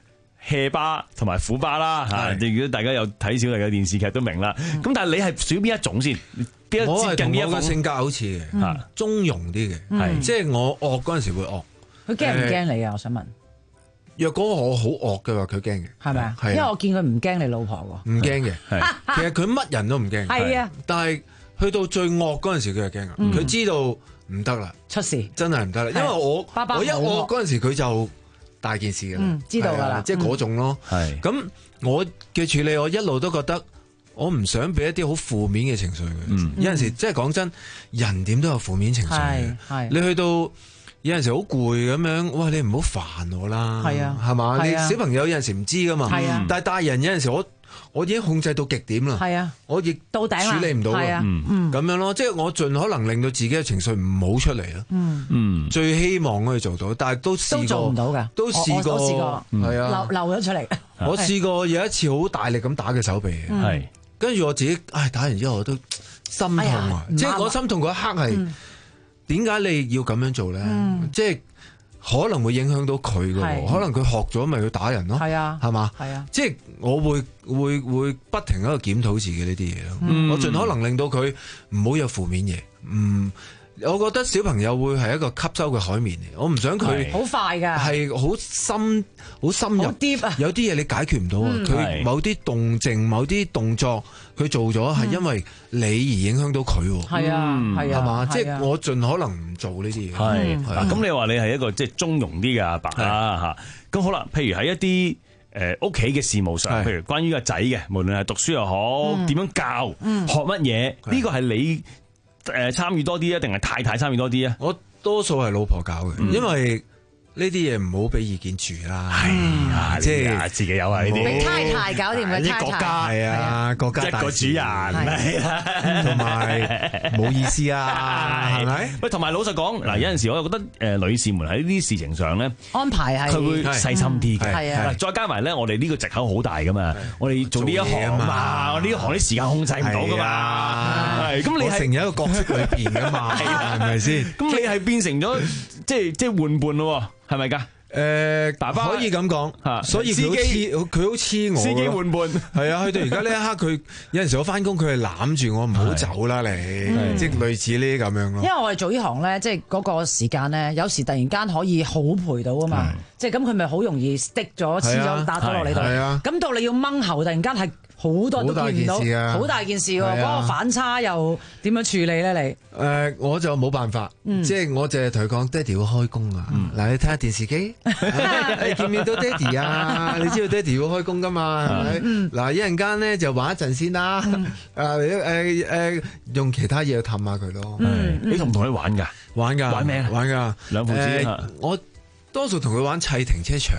hea 巴同埋苦巴啦嚇。如果大家有睇小弟嘅電視劇都明啦。咁但係你係屬於邊一種先？ 我係同我嘅性格好似嘅，嚇，中庸啲嘅，係即係我惡嗰陣時會惡。 佢驚唔驚你啊？我想問。 若果我好惡嘅話，佢驚嘅，係咪啊？因為我見佢唔驚你老婆喎。 唔驚嘅，其實佢乜人都唔驚。 係啊， 但係去到最惡嗰陣時，佢就驚啊！佢知道唔得啦， 出事真係唔得啦。因為我我一惡嗰陣時，佢就大件事㗎啦， 知道㗎啦， 即係嗰種咯。係咁，我嘅處理，我一路都覺得我唔想俾一啲好負面嘅情緒嘅。有陣時即係講真，人點都有負面情緒嘅。係你去到。有陣時好攰咁樣，哇！你唔好煩我啦，係啊，係嘛？你小朋友有陣時唔知噶嘛，係啊。但係大人有陣時我我已經控制到極點啦，係啊，我亦到頂處理唔到啦，嗯，咁樣咯，即係我盡可能令到自己嘅情緒唔好出嚟咯，嗯嗯，最希望可以做到，但係都試過都做唔到㗎， 都試過， 試過，係啊，漏漏咗出嚟。 我試過有一次好大力咁打佢手臂，係，跟住我自己，唉，打完之後我都心痛啊，即係我心痛嗰一刻係。點解你要咁樣做咧？嗯、即係可能會影響到佢嘅，是可能佢學咗咪要打人咯？係啊，係嘛？係啊，即係我會會會不停喺度檢討自己呢啲嘢咯。嗯、我盡可能令到佢唔好有負面嘢。嗯，我覺得小朋友會係一個吸收嘅海綿嚟，我唔想佢好快㗎， 係好深好深入。 deep 啊！ 有啲嘢你解決唔到啊，佢、嗯、某啲動靜、某啲動作。佢做咗係因為你而影響到佢， 係啊，係啊， 係嘛？即係我盡可能唔做呢啲嘢。 係，咁你話你係一個即係中庸啲嘅阿爸啦嚇。咁好啦，譬如喺一啲誒屋企嘅事務上，譬如關於個仔嘅，無論係讀書又好，點樣教，學乜嘢，呢個係你誒參與多啲啊，定係太太參與多啲啊？ 我多數係老婆教嘅，因為。呢啲嘢唔好俾意見住啦， 係啊，即係自己有啊呢啲， 俾太太搞掂嘅太太， 國家係啊，國家一個主人係啊， 同埋冇意思啊，係咪？ 喂，同埋老實講，嗱有陣時我又覺得誒女士們喺呢啲事情上咧安排係佢會細心啲嘅， 係啊， 再加埋咧我哋呢個藉口好大噶嘛，我哋做呢一行嘛，呢一行啲時間控制唔到噶嘛，係咁你係成日一個角色裏邊噶嘛，係咪先？ 咁你係變成咗即係即係換伴咯。係咪噶？ 誒，爸爸可以咁講，所以佢好黐，佢好黐我。 司機換伴係啊，去到而家呢一刻，佢有陣時我翻工，佢係攬住我，唔好走啦，你即係類似呢啲咁樣咯。 因為我哋做呢行咧，即係嗰個時間咧，有時突然間可以好陪到啊嘛，即係咁佢咪好容易 stick 咗、黐咗、打咗落你度。咁到你要掹喉，突然間係好多都見唔到，好大件事喎。嗰個反差又點樣處理咧？你誒，我就冇辦法，即係我就係同佢講，爹哋要開工啊。嗱，你睇下電視機。你見唔見到爹哋啊？你知道爹哋要開工噶嘛？係咪？嗱，一陣間咧就玩一陣先啦。誒誒誒，用其他嘢去氹下佢咯。 你同唔同佢玩噶？ 玩噶， 玩咩？ 玩噶， 兩父子。 我多數同佢玩砌停車場嘅。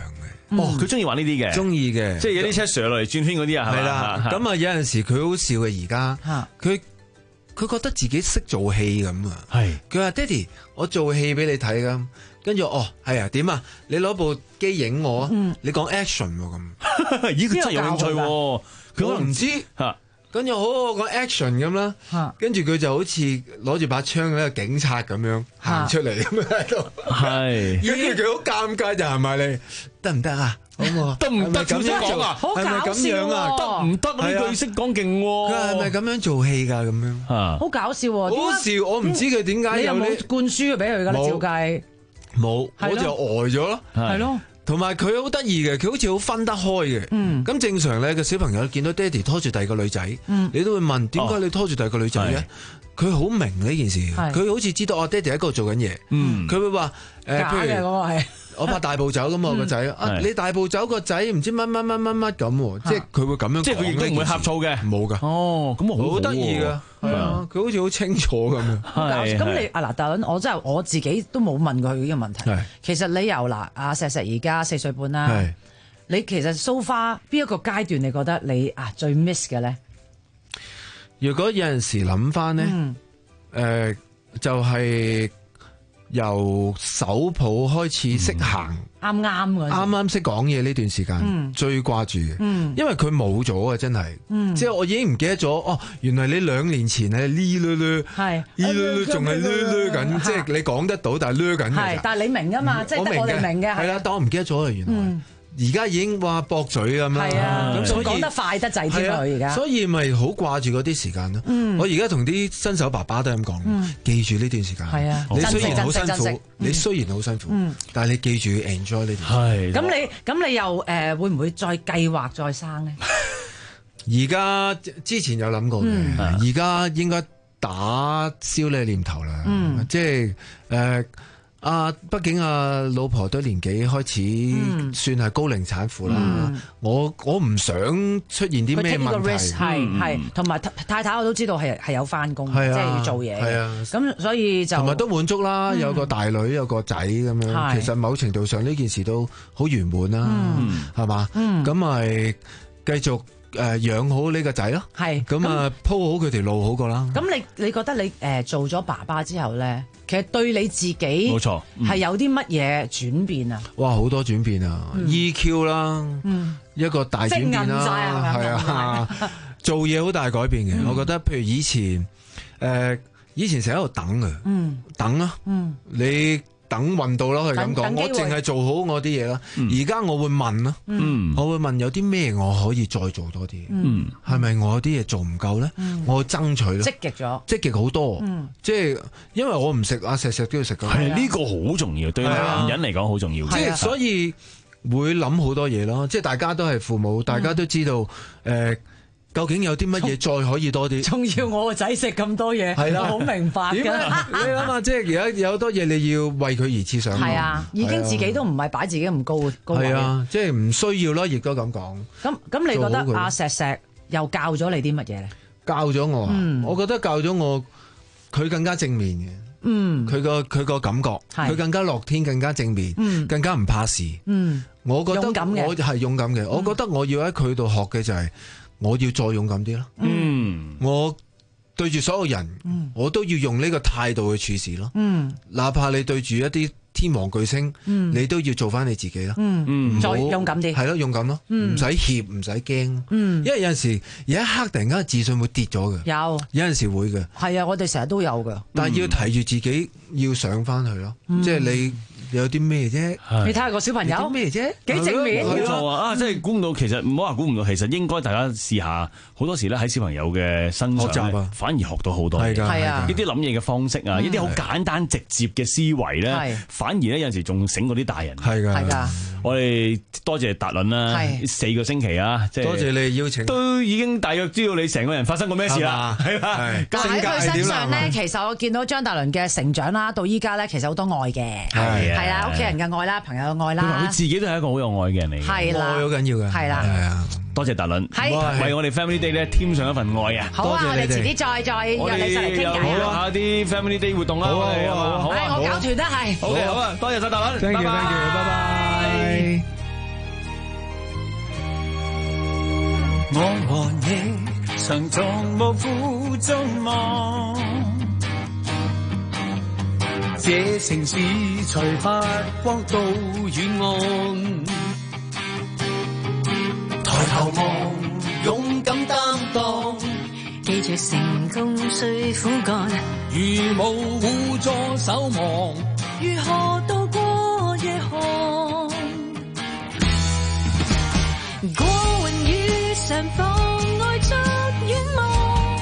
哦，佢中意玩呢啲嘅， 中意嘅， 即係有啲車上落嚟轉圈嗰啲啊， 係啦。咁啊有陣時佢好笑嘅，而家佢佢覺得自己識做戲咁啊。 係， 佢話爹哋，我做戲俾你睇咁。跟住哦，係啊，點啊？你攞部機影我啊！嗯、你講 action 喎咁， 咦佢真係有興趣喎。 佢可能唔知嚇。跟住好我講 action 咁啦，跟住佢就好似攞住把槍嘅警察咁樣行出嚟咁喺度。係，跟住佢好尷尬就行埋嚟，得唔得啊？好冇？得唔得？咁樣講啊？係咪咁樣啊？得唔得？呢句識講勁喎。佢係咪咁樣做戲㗎？咁樣啊？ 好搞笑喎！ 好笑，我唔知佢點解有冇灌輸俾佢㗎？照計。 冇，我就呆咗咯。係咯，同埋佢好得意嘅，佢好似好分得開嘅。嗯，咁正常咧，個小朋友見到爹哋拖住第二個女仔，嗯、你都會問點解你拖住第二個女仔嘅？佢好、哦、明呢件事，佢好似知道我爹哋喺度做緊嘢。嗯，佢會話誒， 假嘅嗰個係。 我拍大步走咁我個仔啊，你大步走個仔唔知乜乜乜乜乜咁，即係佢會咁樣， 即係佢亦都唔會呷醋嘅， 冇噶。 哦，咁好得意噶，係啊，佢好似好清楚咁樣。 係咁你啊嗱，大倫，我真係我自己都冇問過佢呢個問題。其實你由嗱阿石石而家四歲半啦，你其實 so far 邊一個階段你覺得你啊最 miss 嘅咧？ 如果有陣時諗翻咧，誒就係。由手抱開始識行， 啱啱嗰啱啱識講嘢呢段時間，嗯、最掛住嘅，嗯、因為佢冇咗啊，真係，嗯、即係我已經唔記得咗，哦，原來你兩年前係呢嘞嘞，係呢嘞嘞仲係嘞嘞緊，即係你講得到，但係嘞緊嘅， 但係你明啊嘛，即係得我哋明嘅， 係啦，但我唔記得咗啦，原來。嗯而家已經話駁嘴咁樣， 咁所以講得快得滯添佢而家， 所以咪好掛住嗰啲時間咯。我而家同啲新手爸爸都係咁講，記住呢段時間。係啊，你雖然好辛苦，你雖然好辛苦，但係你記住 enjoy 呢段。係。咁你咁你又誒會唔會再計劃再生咧？ 而家之前有諗過嘅，而家應該打消呢個念頭啦。即係誒。啊，畢竟啊，老婆都年紀開始算係高齡產婦啦。嗯、我我唔想出現啲咩問題， 係係同埋太太我都知道係係有翻工，即係要做嘢。係啊，咁所以就同埋都滿足啦。有個大女，有個仔咁樣，嗯、其實某程度上呢件事都好圓滿啦，係嘛？咁咪繼續誒養好呢個仔咯。係咁啊，鋪好佢條路好過啦。 咁你你覺得你誒做咗爸爸之後咧？其實對你自己冇錯，係有啲乜嘢轉變啊？ 哇，好多轉變啊、嗯、！E Q 啦，嗯、一個大轉變啦，係啊，做嘢好大改變嘅。嗯、我覺得，譬如以前，誒、呃，以前成日喺度等嘅，嗯、等啊，嗯、你。等運到啦，佢咁講，我淨係做好我啲嘢啦。而家、嗯、我會問啦，嗯、我會問有啲咩我可以再做多啲，係咪、嗯、我有啲嘢做唔夠咧？嗯、我去爭取咯， 積極咗， 積極好多。嗯、即係因為我唔食啊，石石都要食㗎。 係呢個好重要，對男人嚟講好重要。 即係所以會諗好多嘢咯。即係大家都係父母，大家都知道誒。嗯呃究竟有啲乜嘢再可以多啲？ 仲要我個仔食咁多嘢，係啦，好明白㗎。 你諗下，即係而家有好多嘢你要為佢而設想。 係啊，已經自己都唔係擺自己咁高高位。 係啊，即係唔需要咯，亦都咁講。 咁咁，你覺得阿石石又教咗你啲乜嘢咧？ 教咗我啊！嗯、我覺得教咗我，佢更加正面嘅。嗯，佢個佢個感覺，佢更加樂天，更加正面，嗯、更加唔怕事。嗯，我覺得我係勇敢嘅。嗯、我覺得我要喺佢度學嘅就係、是。我要再勇敢啲咯，嗯，我對住所有人，嗯、我都要用呢個態度去處事咯，嗯，哪怕你對住一啲天王巨星，嗯、你都要做翻你自己咯， 嗯，再勇敢啲， 係咯，勇敢咯，唔使怯，唔使驚，嗯，因為有陣時有一刻突然間自信會跌咗嘅，有，有陣時會嘅， 係啊，我哋成日都有嘅， 但係要提住自己要上翻去咯，嗯、即係你。有啲咩啫？ 你睇下個小朋友咩啫？ 幾正面？ 冇錯啊！啊，即係估唔到，其實唔好話估唔到，其實應該大家試下，好多時咧喺小朋友嘅身上咧，反而學到好多嘢。係啊，呢啲諗嘢嘅方式啊，呢啲好簡單直接嘅思維咧，反而咧有陣時仲醒過啲大人。係㗎，係㗎。我哋多謝達倫啦，四個星期啊，即係多謝你邀請，都已經大約知道你成個人發生過咩事啦。係啦， 喺佢身上咧，其實我見到張達倫嘅成長啦，到依家咧，其實好多愛嘅。係啊。係啦，屋企人嘅愛啦，朋友嘅愛啦， 佢自己都係一個好有愛嘅人嚟嘅， 係啦， 愛好緊要嘅，係啦， 係啊， 多謝達倫， 係為我哋 Family Day 咧添上一份愛啊！ 好啊，我哋遲啲再再約你上嚟傾偈啊！ 下啲 Family Day 活動啦，好啊，好啊，好啊， 我搞團都係， 好嘅，好啊，多謝晒達倫， thank you，thank you，拜拜。 我和你常從無負眾望，這城市才發光到遠岸。抬頭望，勇敢擔當， 記住成功需苦幹。 如無互助守望， 如何渡過夜寒？過雲雨上妨礙着遠望，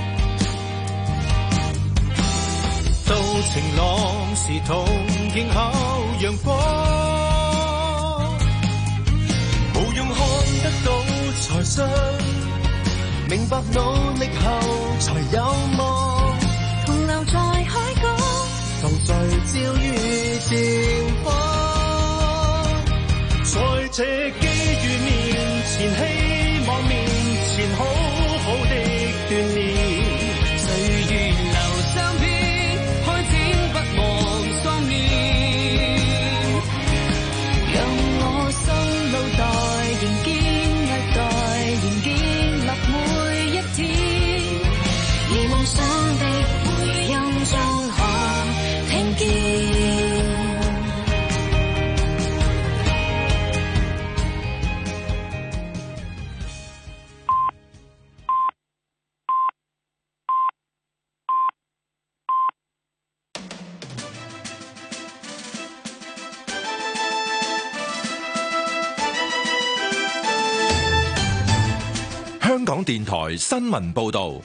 到晴朗時同迎候陽光，無用看得到才信，明白努力後才有望， 同留在海角， 同聚焦於前方，在這機遇面前，希望面前好好的鍛鍊，歲月留相片，開展不忘壯年， 讓我心腦袋仍堅一代，仍建立每一天，而夢想的回音中可聽見。 香港電台新聞報導，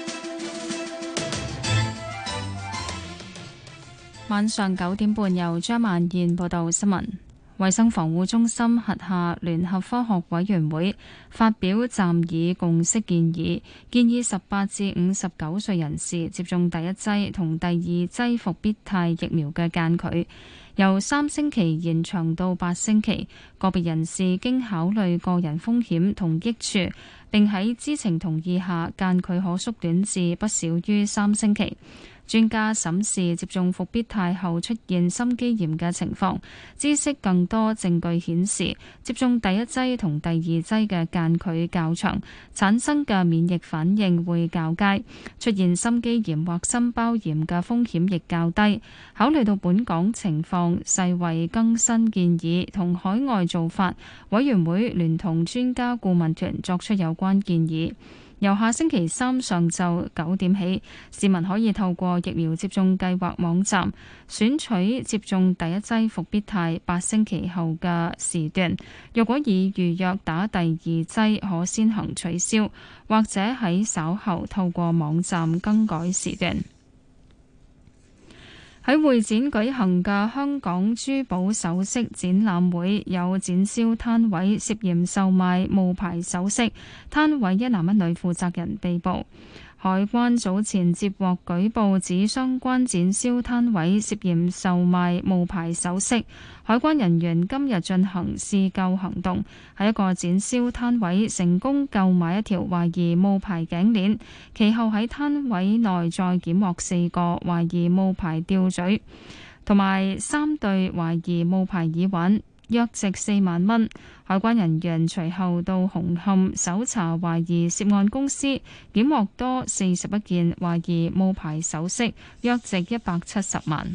晚上九點半由張曼燕報道新聞。衛生防護中心轄下聯合科學委員會發表暫議共識建議，建議十八至五十九歲人士接種第一劑同第二劑復必泰疫苗嘅間距由三星期延長到八星期，個別人士經考慮個人風險同益處，並喺知情同意下，間距可縮短至不少於三星期。專家審視接種復必泰後出現心肌炎嘅情況，知悉更多證據顯示接種第一劑同第二劑嘅間距較長，產生嘅免疫反應會較佳，出現心肌炎或心包炎嘅風險亦較低。考慮到本港情況，世衛更新建議同海外做法，委員會聯同專家顧問團作出有關建議。由下星期三上晝九點起，市民可以透過疫苗接種計劃網站選取接種第一劑復必泰八星期後嘅時段。若果已預約打第二劑，可先行取消，或者喺稍後透過網站更改時段。喺會展舉行嘅香港珠寶首飾展覽會，有展銷攤位涉嫌售賣冒牌首飾，攤位一男一女負責人被捕。海關早前接獲舉報，指相關展銷攤位涉嫌售賣冒牌首飾。海關人員今日進行試購行動，喺一個展銷攤位成功購買一條懷疑冒牌頸鏈，其後喺攤位內再檢獲四個懷疑冒牌吊墜，同埋三對懷疑冒牌耳環，約值四萬蚊。海關人員隨後到紅磡搜查懷疑涉案公司，檢獲多四十一件懷疑冒牌首飾，約值一百七十萬。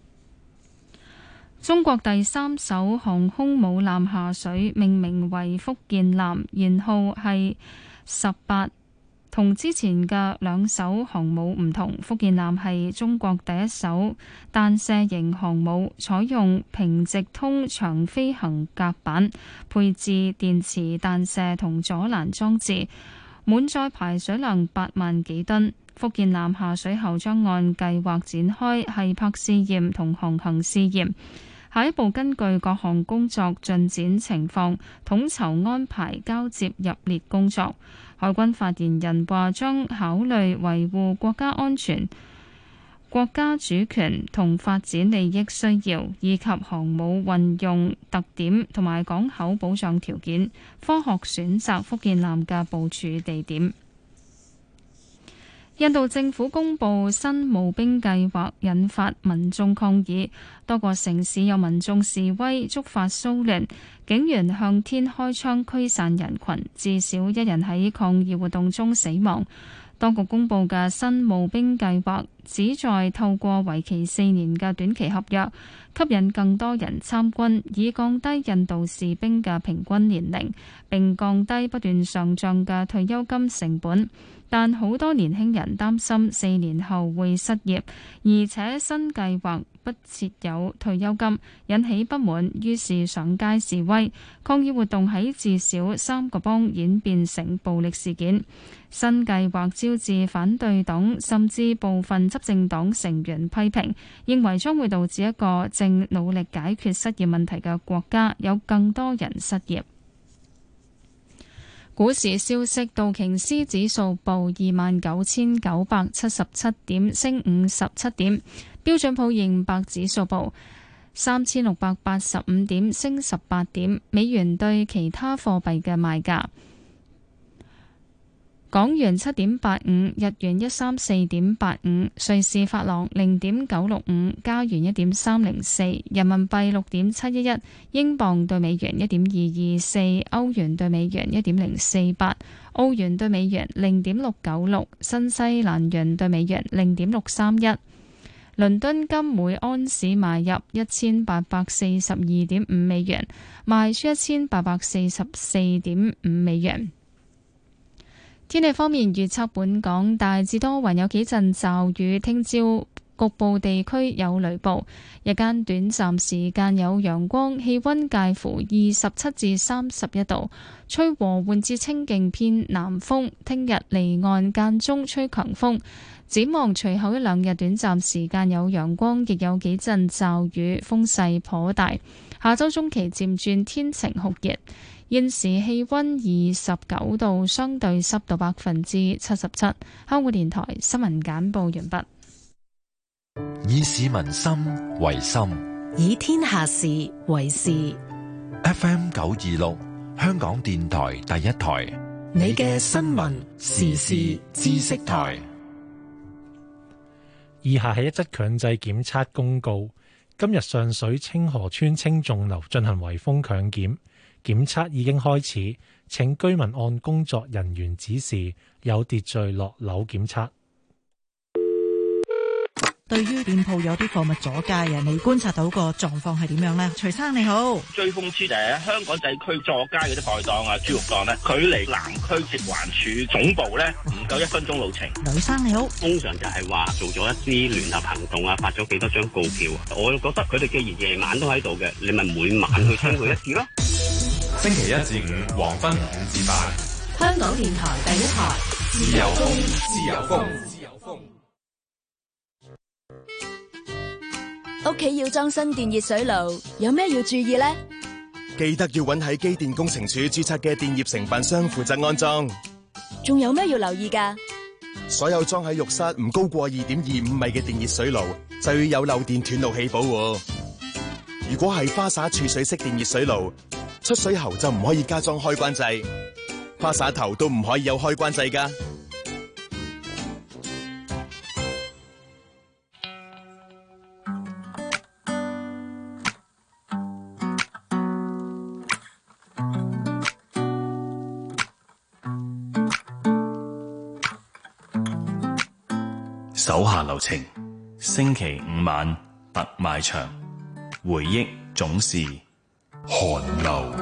中國第三艘航空母艦下水，命名為福建艦，舷號係十八。同之前嘅兩艘航母唔同，福建艦係中國第一艘彈射型航母，採用平直通長飛行甲板，配置電磁彈射同阻攔裝置，滿載排水量八萬幾噸。福建艦下水後將按計劃展開繫泊試驗同航行試驗。下一步根據各項工作進展情況，統籌安排交接入列工作。海軍發言人話將考慮維護國家安全、國家主權同發展利益需要，以及航母運用特點同埋港口保障條件，科學選擇福建艦嘅部署地點。印度政府公布新募兵計劃，引發民眾抗議，多個城市有民眾示威，觸發騷亂。 警員向天開槍驅散人群，至少一人喺抗議活動中死亡。當局公布嘅新募兵計劃旨在透過為期四年嘅短期合約，吸引更多人參軍，以降低印度士兵嘅平均年齡，並降低不斷上漲嘅退休金成本。但好多年輕人擔心四年後會失業，而且新計劃不設有退休金，引起不滿，於是上街示威。抗議活動喺至少三個邦演變成暴力事件。新計劃招致反對黨甚至部分執政黨成員批評，認為將會導致一個正努力解決失業問題嘅國家有更多人失業。股市消息，道瓊斯指數報二萬九千九百七十七點，升五十七點；標準普爾五百指數報三千六百八十五點，升十八點。美元對其他貨幣嘅賣價：港元七點八五，日元一三四點八五，瑞士法郎零點九六五，加元一點三零四，人民幣六點七一一，英鎊對美元一點二二四，歐元對美元一點零四八，澳元對美元零點六九六，新西蘭元對美元零點六三一。倫敦金每安士買入一千八百四十二點五美元，賣出一千八百四十四點五美元。天氣方面預測，本港大致多雲，有幾陣驟雨，聽朝局部地區有雷暴，日間短暫時間有陽光，氣溫介乎二十七至三十一度，吹和緩至清勁偏南風。聽日離岸間中吹強風，展望隨後一兩日短暫時間有陽光，亦有幾陣驟雨，風勢頗大。下周中期漸轉天晴酷熱。現時氣溫二十九度，相對濕度百分之七十七。香港電台新聞簡報完畢。 以市民心為心， 以天下事為事。 F M 九二六，香港電台第一台， 你嘅新聞時事知識台。 以下係一則強制檢測公告。今日上水清河村青眾樓進行圍封強檢。檢測已經開始，請居民按工作人員指示有秩序落樓檢測。 對於店鋪有啲貨物阻街啊，你觀察到個狀況係點樣呢？徐生你好， 最諷刺就係香港仔區阻街嗰啲菜檔啊、豬肉檔呢，距離南區食環署總部呢唔夠一分鐘路程。 女生你好， 通常就係話做咗一啲聯合行動啊，發咗幾多張告票，我覺得佢哋既然夜晚都喺度嘅，你咪每晚去聽佢一次咯。 星期一至五黃昏五至八， 香港電台第一台， 自由風，自由風，自由風。 屋企要裝新電熱水爐，有咩要注意呢？ 記得要揾喺機電工程署註冊嘅電業承辦商負責安裝。 仲有咩要留意㗎？ 所有裝喺浴室唔高過二點二五米嘅電熱水爐，就要有漏電斷路器保護。如果係花灑儲水式電熱水爐，出水喉就唔可以加裝開關掣，花灑頭都唔可以有開關掣㗎。 手下留情，星期五晚特賣場，回憶總是寒流。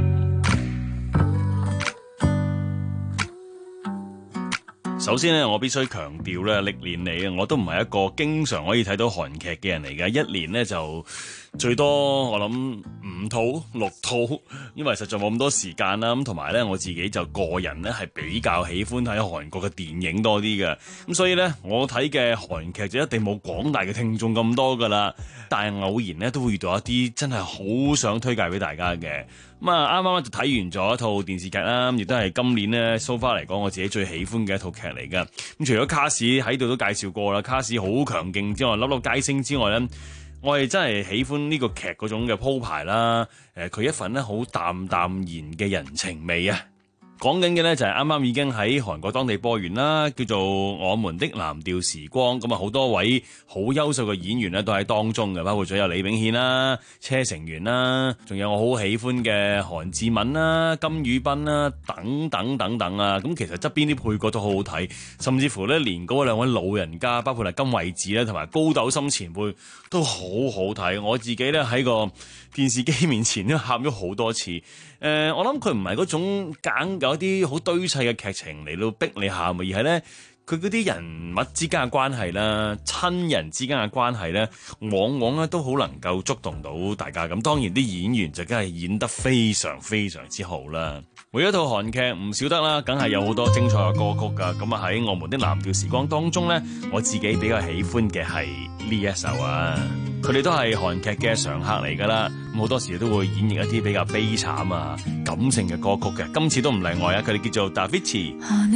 首先咧，我必須強調咧，歷年嚟啊，我都唔係一個經常可以睇到韓劇嘅人嚟嘅，一年咧就最多我諗五套六套，因為實在冇咁多時間啦。咁同埋咧，我自己就個人咧係比較喜歡睇韓國嘅電影多啲嘅，咁所以咧我睇嘅韓劇就一定冇廣大嘅聽眾咁多噶啦。但係偶然咧都會遇到一啲真係好想推介俾大家嘅。咁啊，啱啱就睇完咗一套電視劇啦，亦都係今年咧 so far 嚟講我自己最喜歡嘅一套劇嚟噶。咁除咗卡士喺度都介紹過啦，卡士好強勁之外，粒粒皆星之外咧，我係真係喜歡呢個劇嗰種嘅鋪排啦。誒，佢一份咧好淡淡然嘅人情味啊。 講緊嘅呢就係啱啱已經喺韓國當地播完啦，叫做《我們的藍調時光》。咁啊，好多位好優秀嘅演員呢都喺當中嘅，包括咗有李炳憲啦、車成元啦，仲有我好喜歡嘅韓志敏啦、金宇彬啦，等等等等啊。咁其實側邊啲配角都好好睇，甚至乎呢連嗰兩位老人家，包括係金惠子咧同埋高斗森前輩都好好睇。我自己呢喺個電視機面前都喊咗好多次。誒、呃，我諗佢唔係嗰種揀有一啲好堆砌嘅劇情嚟到逼你喊，而係咧佢嗰啲人物之間嘅關係啦、親人之間嘅關係咧，往往咧都好能夠觸動到大家。咁當然啲演員就梗係演得非常非常之好啦。每一套韓劇唔少得啦，梗係有好多精彩嘅歌曲㗎。咁啊喺我們的藍調時光當中咧，我自己比較喜歡嘅係呢一首啊。佢哋都係韓劇嘅常客嚟㗎啦，咁好多時都會演繹一啲比較悲慘啊、感性嘅歌曲嘅。今次都唔例外啊！佢哋叫做 다비치。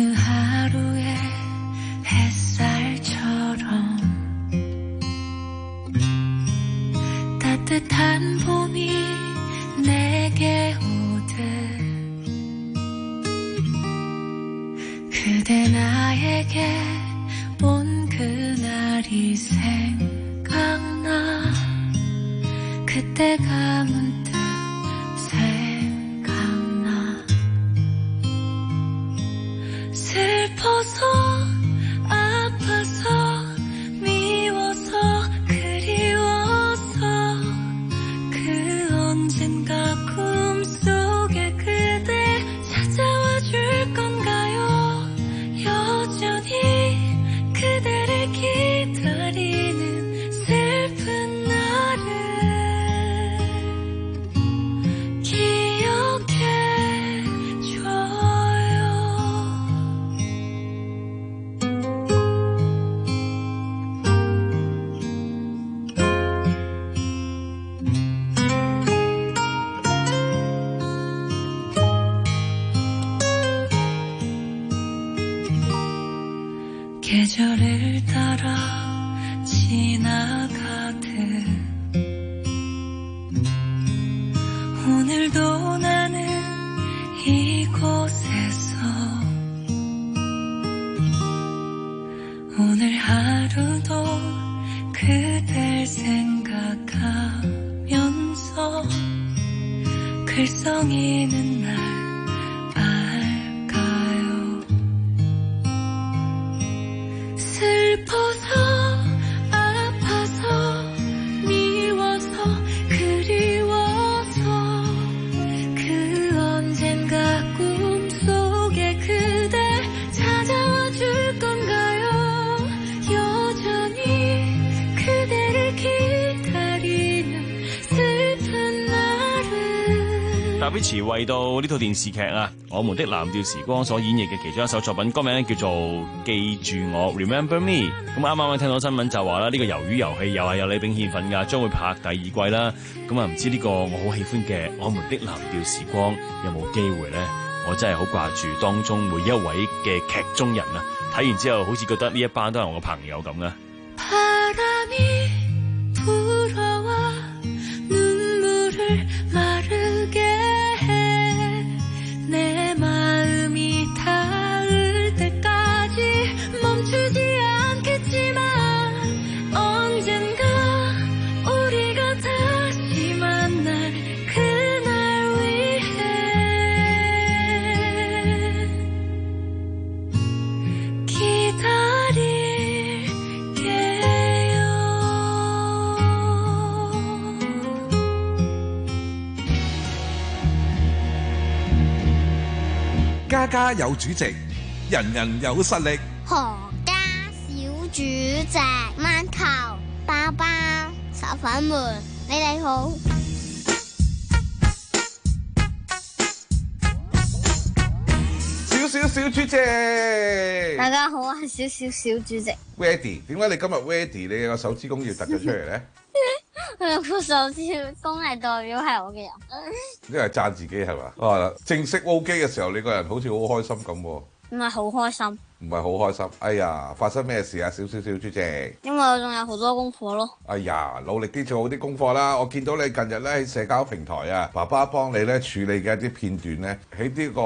그대 나에게 온 그날이 생각나 그때가 문득 생각나 슬퍼서 아파서 미워서 그리워서 그 언젠가 꿈속에 그대 찾아와 줄 건가요 여전히 그대를 기다리는 슬픈 나를 계절을 따라 지나가듯 오늘도 나는 이곳에서 오늘 하루도 그댈 생각하면서 글썽이는 날 슬퍼서 아파서 미워서 그리워서 그 언젠가 꿈속에 그대 찾아와 줄 건가요 여전히 그대를 기다리는 슬픈 나를。 다비치為到呢套電視劇啊《我們的藍調時光》所演繹嘅其中一首作品，歌名叫做《記住我》 Remember Me。咁啱啱聽到新聞就話啦，呢、這個魷魚遊戲又係有李炳憲份㗎，將會拍第二季啦。咁啊唔知呢個我好喜歡嘅《我們的藍調時光》有冇機會呢？我真係好掛住當中每一位嘅劇中人啊！睇完之後好似覺得呢一班都係我嘅朋友咁啊。 내 마음이 닿을 때까지 멈추지 않겠지만 언젠가 우리가 다시 만날 그날 위해 기다릴게요。 家家有主席，人人有實力。 何家小主席，饅頭、包包、炒粉們，你哋好。 小小小主席， 大家好，我係小小小主席。 Ready？ 點解你今日 Ready？ 你個手指公要突咗出嚟咧？ 我個手指公係代表係我嘅人。 呢個係讚自己係嘛？啊，正式 O K 嘅時候，你個人好似好開心咁喎。 唔係好開心。 唔係好開心。哎呀，發生咩事啊？小小小主席。 因為我仲有好多功課咯。 哎呀，努力啲做好啲功課啦！我見到你近日咧喺社交平台啊，爸爸幫你咧處理嘅一啲片段咧，喺呢個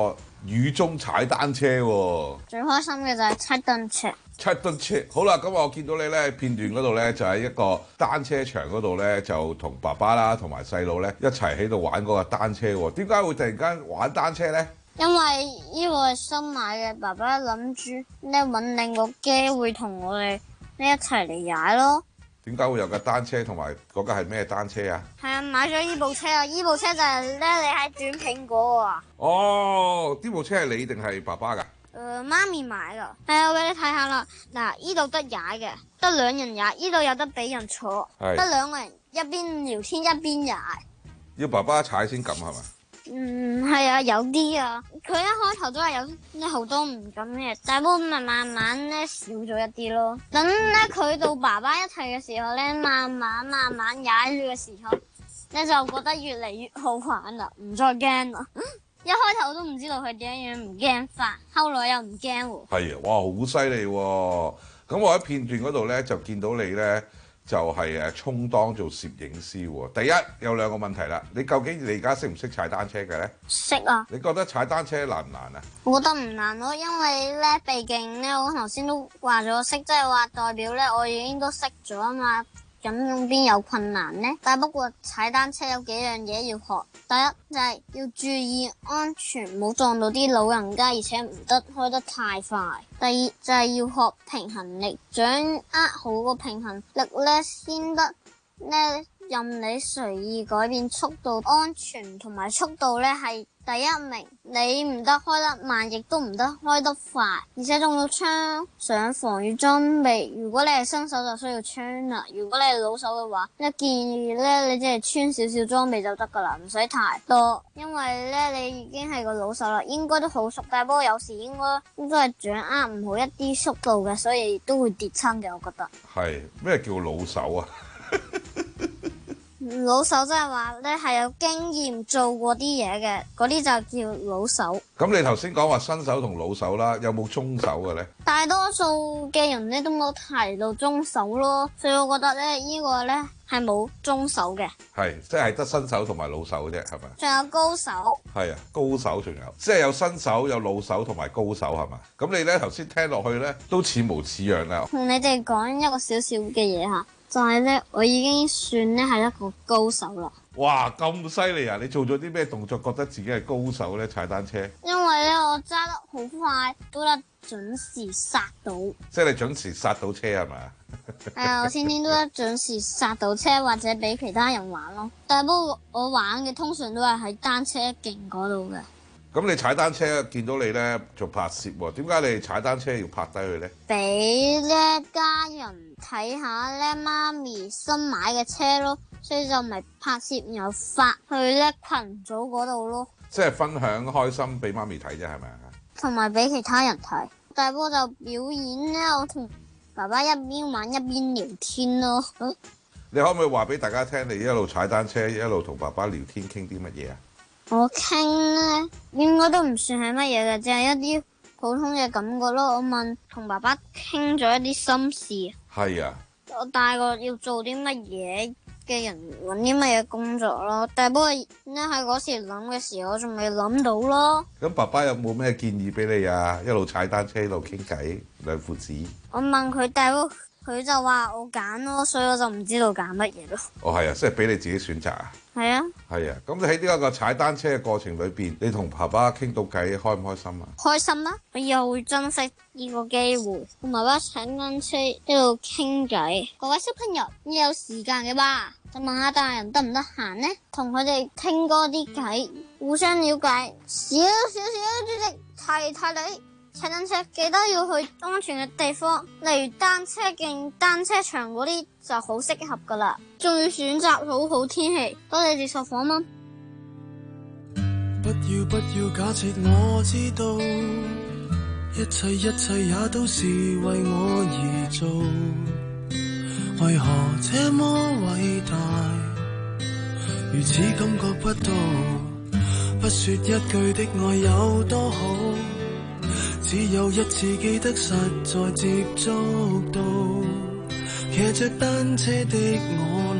雨中踩單車喎。 最開心嘅就係踩單車。 踩單車，好啦，咁我見到你咧片段嗰度咧，就喺一個單車場嗰度咧，就同爸爸啦，同埋細佬咧一齊喺度玩嗰個單車喎。點解會突然間玩單車咧？ 因為呢個係新買嘅，爸爸諗住咧穩定個機會同我哋呢一齊嚟踩咯。 點解會有架單車同埋嗰架係咩單車啊？ 係啊，買咗呢部車啊！呢部車就係咧你喺短蘋果啊。 哦，呢部車係你定係爸爸㗎？ 誒、呃，媽咪買噶。係啊，我俾你睇下啦。嗱，呢度得踩嘅，得兩人踩，呢度有得俾人坐，得兩個人一邊聊天一邊踩。 要爸爸踩先敢係嘛？ 嗯，係啊，有啲啊。佢一開頭都係有咧好多唔敢嘅，但係不過慢慢慢咧少咗一啲咯。等咧佢到爸爸一齊嘅時候咧，慢慢慢慢踩住嘅時候，咧就覺得越嚟越好玩啦，唔再驚啦。一開頭都唔知道佢點樣唔驚法，後來又唔驚喎。 係啊，哇，好犀利喎！咁我喺片段嗰度咧就見到你咧就係誒充當做攝影師喎。第一有兩個問題啦，你究竟你而家識唔識踩單車嘅咧？ 識啊！ 你覺得踩單車難唔難啊？ 我覺得唔難咯，因為咧畢竟咧我頭先都話咗識，即係話代表咧我已經都識咗啊嘛。咁邊有困難呢？但係不過踩單車有幾樣嘢要學。第一就係、是、要注意安全，唔好撞到啲老人家，而且唔得開得太快。第二就係、是、要學平衡力，掌握好個平衡力咧，先得咧任你隨意改變速度。安全同埋速度咧係第一名，你唔得開得慢，亦都唔得開得快，而且仲要穿上防禦裝備。如果你係新手就需要穿啦，如果你係老手嘅話，一建議咧你即係穿少少裝備就得噶啦，唔使太多，因為咧你已經係個老手啦，應該都好熟，但係不過有時應該應該係掌握唔好一啲速度嘅，所以都會跌親嘅，我覺得。 係咩叫老手啊？ 老手即係話咧係有經驗做過啲嘢嘅，嗰啲就叫老手。 咁你頭先講話新手同老手啦，有冇中手嘅咧？ 大多數嘅人咧都冇提到中手咯，所以我覺得咧呢個咧係冇中手嘅。 係，即係得新手同埋老手嘅啫，係咪？ 仲有高手。係啊，高手仲有，即係有新手、有老手同埋高手係嘛？咁你咧頭先聽落去咧都似模似樣啦。 同你哋講一個少少嘅嘢吓。就係咧，我已經算咧係一個高手啦。 哇，咁犀利啊！你做咗啲咩動作，覺得自己係高手咧？踩單車。 因為咧，我揸得好快，都得準時剎到。 即係你準時剎到車係嘛？ 係啊，我天天都得準時剎到車，或者俾其他人玩咯。但係不過我玩嘅通常都係喺單車徑嗰度嘅。 咁你踩單車見到你咧做拍攝喎，點解你踩單車要拍低佢咧？ 俾咧家人睇下咧媽咪新買嘅車咯，所以就咪拍攝然後發去咧群組嗰度咯。 即係分享開心俾媽咪睇啫，係咪啊？ 同埋俾其他人睇。大波就表演咧，我同爸爸一邊玩一邊聊天咯。 你可唔可以話俾大家聽，你一路踩單車一路同爸爸聊天傾啲乜嘢啊？ 我傾咧，應該都唔算係乜嘢嘅，只係一啲普通嘅感覺咯。我問同爸爸傾咗一啲心事。 係啊。 我大個要做啲乜嘢嘅人，搵啲乜嘢工作咯。但係不過咧喺嗰時諗嘅時候，我仲未諗到咯。 咁爸爸有冇咩建議俾你啊？一路踩單車一路傾偈，兩父子。 我問佢，但係佢就話我揀咯，所以我就唔知道揀乜嘢咯。 哦，係啊，即係俾你自己選擇啊。 係啊， 係啊，咁你喺呢一個踩單車嘅過程裏邊，你同爸爸傾到偈，開唔開心啊？ 開心啊！我以後會珍惜呢個機會，同爸爸踩單車一路傾偈。各位小朋友，你有時間嘅話，就問下大人得唔得閒呢？同佢哋傾多啲偈，互相了解。少少少，主席提提你。踩單車記得要去安全嘅地方，例如單車徑、單車場嗰啲就好適合噶啦。仲要選擇好好天氣。多謝接受訪問。 不要不要假設我知道，一切一切也都是為我而做，為何這麼偉大，如此感覺不到，不說一句的愛有多好，只有一次記得實在接觸到，騎着單車的我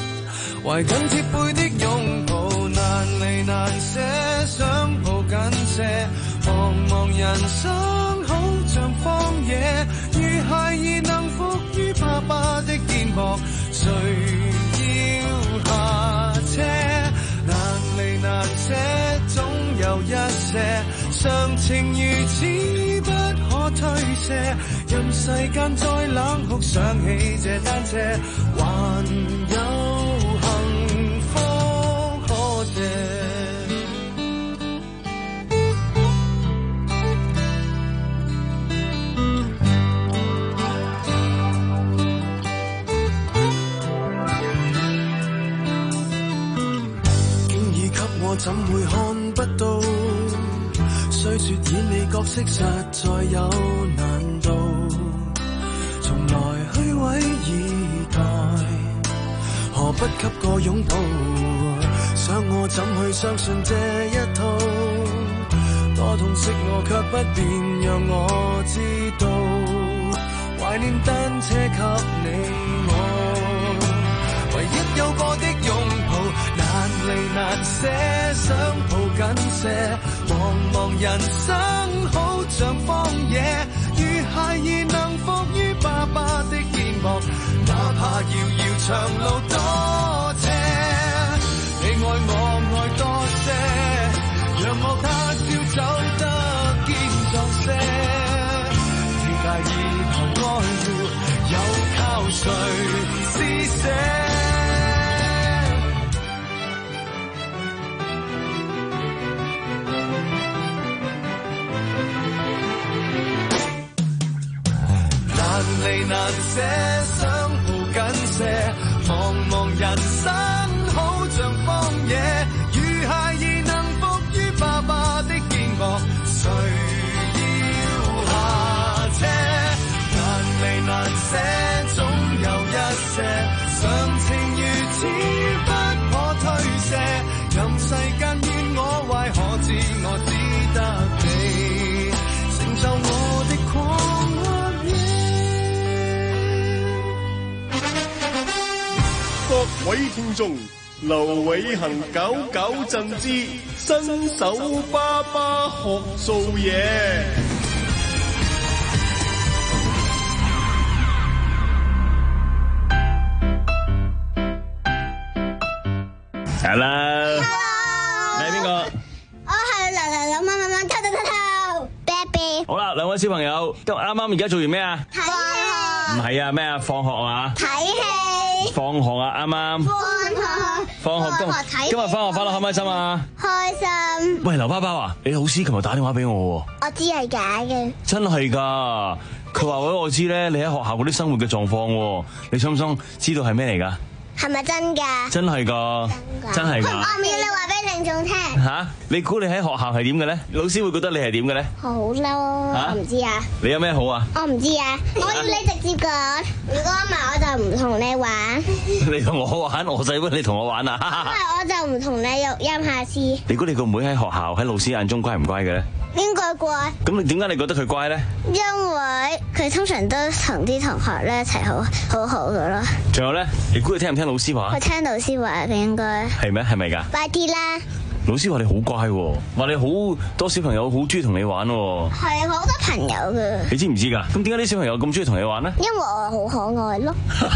倆，懷緊貼背的擁抱，難離難捨，想抱緊。 瀉，茫茫人生好像荒野，如孩兒能伏於爸爸的肩膊，誰要下車？難離難捨，總有一些常情如此不可推卸，任世間再冷酷，想起這單車，還有幸福可借。我怎會看不到？雖說演你角色實在有難度，從來虛偽以待，何不給個擁抱？想我怎去相信這一套？多痛惜我卻不便讓我知道，懷念單車給你我，唯一有過的擁抱。難離難捨，想抱緊些，茫茫人生好像荒野，如孩兒能伏於爸爸的肩膊，哪怕遙遙長路多斜，你愛我愛多些，讓我他朝走得堅壯些，天大以後愛護又靠誰施捨？難離難捨，想抱緊些，茫茫人生好像荒野，如孩兒能伏於爸爸的肩膊，誰要下車？難離難捨，總有一些常情如此不可推卸，任世間怨我壞，可知我只得你成就我的狂愛。 各位聽眾，劉偉恒九九震之新手爸爸學做嘢。 Hello， 你係邊個？ 我係娘娘娘媽媽媽偷偷偷偷 baby。 好啦，兩位小朋友，今日啱啱而家做完咩啊？ 睇戲。 唔係啊，咩啊？放學啊？ 睇戲。 放學啊，啱啱。 放學。 放學今日今日翻學翻得開唔開心啊？ 開心。 喂，劉包包啊，你老師琴日打電話俾我喎。 我知係假嘅。 真係㗎，佢話俾我知咧，你喺學校嗰啲生活嘅狀況，你想唔想知道係咩嚟㗎？ 係咪真㗎？ 真係㗎，真係㗎。 我唔要你話俾聽眾聽。 吓？你估你喺學校係點嘅咧？老師會覺得你係點嘅咧？ 好嬲，我唔知啊。 你有咩好啊？ 我唔知啊，我要你直接講。如果唔係，我就唔同你玩。 你同我玩，我使乜你同我玩啊？ 因為我就唔同你錄音下次。 你估你個妹喺學校喺老師眼中乖唔乖嘅咧？ 應該乖。 咁你點解你覺得佢乖咧？ 因為佢通常都同啲同學咧一齊好好好噶咯。 仲有咧，你估佢聽唔聽老師話？ 佢聽老師話嘅應該。 係咩？係咪㗎？ 快啲啦！ 老師話你好乖喎，話你好多小朋友好中意同你玩喎。 係啊，好多朋友㗎。 你知唔知㗎？咁點解啲小朋友咁中意同你玩咧？ 因為我好可愛咯。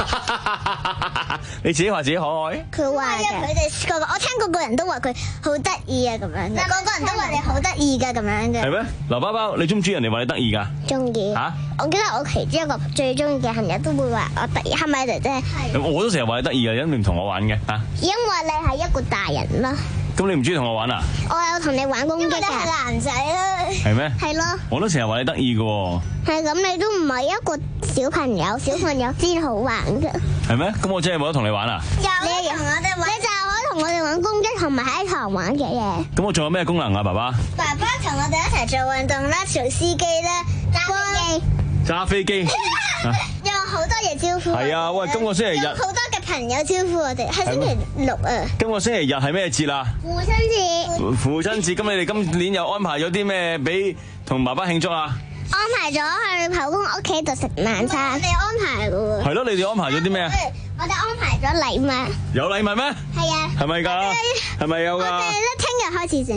你自己話自己可愛？ 佢話嘅，佢哋個個我聽個個人都話佢好得意啊咁樣嘅。但係個個人都話你好得意㗎咁樣嘅。 係咩？劉包包，你中唔中意人哋話你得意㗎？ 中意。嚇！我記得我其中一個最中意嘅朋友都會話我得意，係咪姐姐？係。 我都成日話你得意㗎，因為唔同我玩嘅嚇。 因為你係一個大人咯。 咁你唔中意同我玩啊？ 我有同你玩攻擊㗎。因為你係男仔啦。係咩？ 係咯。 我都成日話你得意㗎喎。 係咁，你都唔係一個小朋友，小朋友先好玩㗎。 係咩？咁我真係冇得同你玩啊？ 有你同我哋玩，你就可以同我哋玩攻擊同埋喺堂玩嘅嘢。 咁我仲有咩功能啊，爸爸？ 爸爸同我哋一齊做運動啦，做司機啦，揸飛機。 揸飛機。 有好多嘢招呼。 係啊，喂，今個星期日。 好多嘅朋友招呼我哋，係星期六啊。 今個星期日係咩節啊？ 父親節。 父親節，咁你哋今年又安排咗啲咩俾同爸爸慶祝啊？ 安排咗去婆公屋企度食晚餐。我哋安排嘅喎。 係咯，你哋安排咗啲咩啊？ 我哋安排咗禮物。 有禮物咩？ 係啊。 係咪㗎？係咪有㗎？ 我哋咧聽日開始整。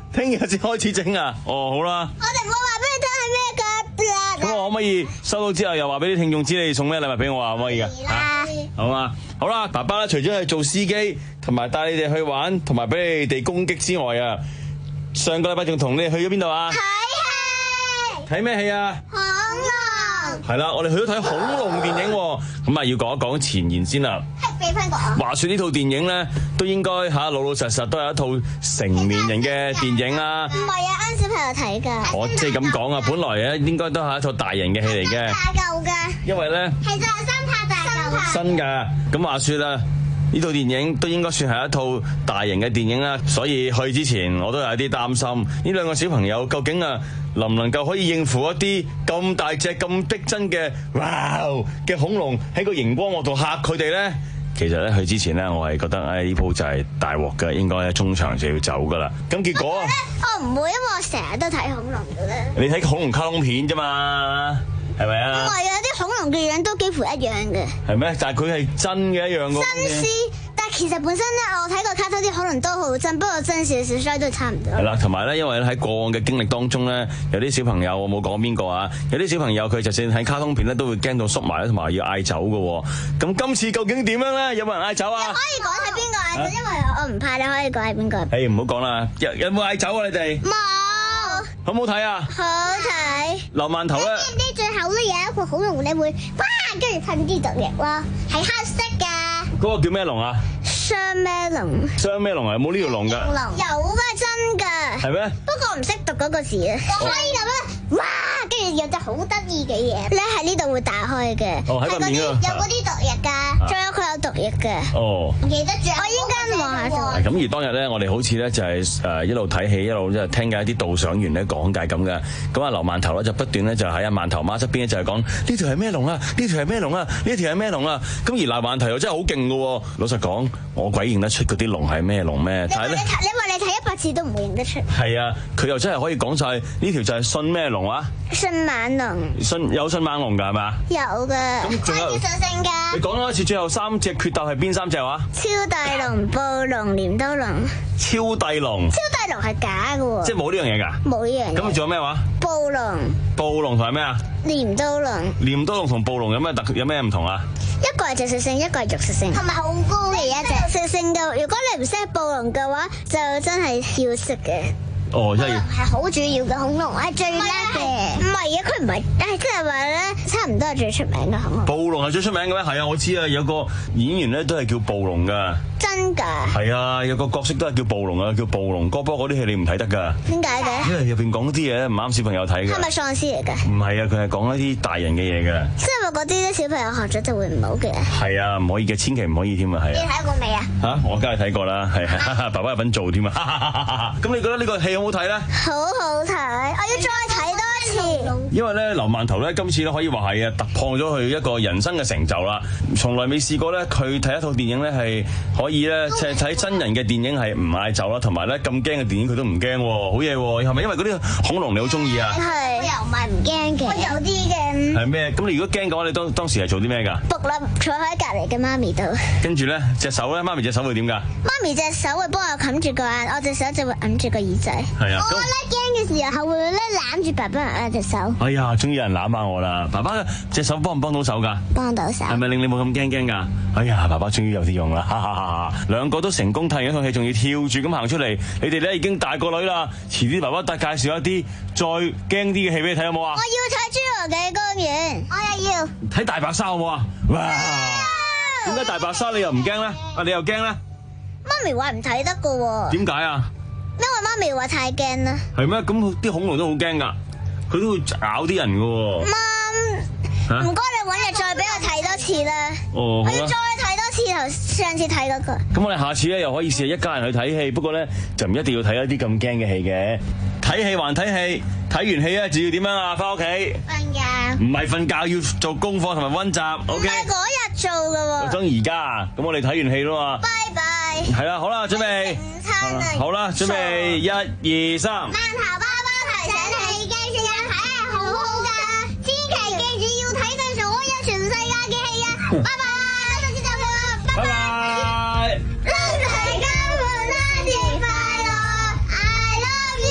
聽日先開始整啊？哦，好啦。 我哋唔會話俾你聽係咩㗎。 咁我可唔可以收到之後又話俾啲聽眾知你送咩禮物俾我啊？可唔可以㗎？嚇，好嘛？好啦，爸爸咧除咗係做司機，同埋帶你哋去玩，同埋俾你哋攻擊之外啊，上個禮拜仲同你哋去咗邊度啊？睇戲。睇咩戲啊？恐龍。係啦，我哋去咗睇恐龍電影喎，咁啊要講一講前言先啦。 俾翻個我。 話說呢套電影咧，都應該嚇老老實實都係一套成年人嘅電影啦。 唔係啊，啱小朋友睇㗎。 我即係咁講啊，本來咧應該都係一套大人嘅戲嚟嘅。 大舊㗎。 因為咧。 其實係新拍大舊。 新㗎，咁話說啦。呢套電影都應該算係一套大型嘅電影啦，所以去之前我都有啲擔心，呢兩個小朋友究竟啊能唔能夠可以應付一啲咁大隻、咁逼真嘅哇嘅恐龍喺個熒光幕度嚇佢哋呢？其實咧去之前呢，我係覺得誒呢鋪就係大鑊嘅，應該喺中場就要走噶啦。咁結果啊， 我唔會，因為我成日都睇恐龍嘅咧。 你睇恐龍卡通片啫嘛？係咪啊？ 唔係啊，啲恐龍嘅樣都幾乎一樣嘅。 係咩？但係佢係真嘅一樣嘅。 真絲，但係其實本身咧，我睇過卡通啲恐龍都好真，不過真少少，所以都差唔多。 係啦，同埋咧，因為喺過往嘅經歷當中咧，有啲小朋友我冇講邊個啊，有啲小朋友佢就算睇卡通片咧，都會驚到縮埋咧，同埋要嗌走嘅。咁今次究竟點樣咧？有冇人嗌走啊？ 你可以講係邊個嗌走，因為我唔怕，你可以講係邊個。 誒，唔好講啦，有有冇嗌走啊？你哋冇。好唔好睇啊？ 好睇。 流饅頭咧。 知唔知最後咧有一個恐龍，你會哇，跟住噴啲毒液咯，係黑色㗎。 嗰個叫咩龍啊？ 雙咩龍？雙咩龍啊？有冇呢條龍㗎？ 有㗎，真㗎。 係咩？ 不過唔識讀嗰個字啊。可以咁樣，哇！跟住有隻好得意嘅嘢咧，喺呢度會打開嘅。 哦，喺個面嗰度。 有嗰啲毒液㗎，仲有佢有毒液嘅。 哦。 唔記得咗。我應該望下先。 咁而當日咧，我哋好似咧就係誒一路睇戲，一路即係聽緊一啲導賞員咧講解咁嘅。咁啊，劉饅頭咧就不斷咧就喺阿饅頭媽側邊咧就係講呢條係咩龍啊？呢條係咩龍啊？呢條係咩龍啊？咁而劉饅頭又真係好勁嘅喎。老實講，我鬼認得出嗰啲龍係咩龍咩？但係咧， 你話你睇一百次都唔會認得出。 係啊，佢又真係可以講晒呢條就係迅咩龍啊？ 迅猛龍。 迅有迅猛龍㗎係嘛？ 有㗎。咁仲有。上升㗎。你講多一次，最後三隻決鬥係邊三隻話？ 超大龍、暴龍、鐮刀龍。 超大龍。超大龍係假㗎喎。 即係冇呢樣嘢㗎？ 冇呢樣嘢。 咁仲有咩話？ 暴龍。 暴龍同埋咩啊？ 鐮刀龍。鐮刀龍同暴龍有咩特有咩唔同啊？ 一個係植食性，一個係肉食性，同埋好高嘅一隻。食性嘅，如果你唔識暴龍嘅話，就真係要識嘅。 哦，真係係好主要嘅恐龍，係最叻嘅。唔係啊，佢唔係，但係即係話咧，差唔多係最出名嘅恐龍。 暴龍係最出名嘅咩？係啊，我知啊，有個演員咧都係叫暴龍㗎。 真㗎？ 係啊，有個角色都係叫暴龍啊，叫暴龍哥。不過嗰啲戲你唔睇得㗎。 點解嘅？ 因為入邊講啲嘢唔啱小朋友睇嘅。 係咪喪屍嚟㗎？ 唔係啊，佢係講一啲大人嘅嘢㗎。 即係話嗰啲小朋友學咗就會唔好嘅。 係啊，唔可以嘅，千祈唔可以添啊，係啊。 你睇過未啊？ 嚇，我梗係睇過啦，係爸爸有份做添啊。咁你覺得呢個戲好唔好睇咧？ 好好睇，我要再睇多次。 因為咧，劉饅頭咧今次咧可以話係啊突破咗佢一個人生嘅成就啦。從來未試過咧，佢睇一套電影咧係可以咧，即係睇真人嘅電影係唔嗌走啦，同埋咧咁驚嘅電影佢都唔驚喎，好嘢喎！係咪因為嗰啲恐龍你好中意啊？ 係，我又唔係唔驚嘅，我有啲嘅。 係咩？咁你如果驚嘅話，你當當時係做啲咩㗎？ 仆啦，坐喺隔離嘅媽咪度。 跟住咧，隻手咧，媽咪隻手會點㗎？ 媽咪隻手會幫我冚住個眼，我隻手就會揞住個耳仔。係啊。我咧驚嘅時候會咧攬住爸爸媽媽隻手。 哎呀，終於有人攬下我啦！爸爸隻手幫唔幫到手㗎？ 幫到手。係咪令你冇咁驚驚㗎？哎呀，爸爸終於有啲用啦！哈哈哈哈！兩個都成功睇完一套戲，仲要跳住咁行出嚟。你哋咧已經大個女啦，遲啲爸爸帶介紹一啲再驚啲嘅戲俾你睇好冇啊？ 我要睇《侏羅紀公園》，我又要睇大白鯊好冇啊？哇！點解大白鯊你又唔驚咧？啊，你又驚咧？ 媽咪話唔睇得噶喎。 點解啊？ 因為媽咪話太驚啦。 係咩？咁啲恐龍都好驚噶，佢都會咬啲人噶喎。 媽，唔該你搵日再俾我睇多次啦。 哦， 我要再睇多次頭上次睇嗰個。咁我哋下次咧又可以試下一家人去睇戲，不過咧就唔一定要睇一啲咁驚嘅戲嘅。睇戲還睇戲，睇完戲咧就要點樣啊？翻屋企瞓覺。唔係瞓覺，要做功課同埋溫習。 唔係嗰日做噶喎。 等而家，咁我哋睇完戲啦嘛。 拜拜。 係啦，好啦，準備。 午餐啊。 好啦，準備一二三。 饅頭爸爸提醒你，記住有睇係好好噶，千祈記住要睇晒所有全世界嘅戲啊！拜拜，下次再見啦，拜拜。祝大家聖誕節快樂 ，I love you。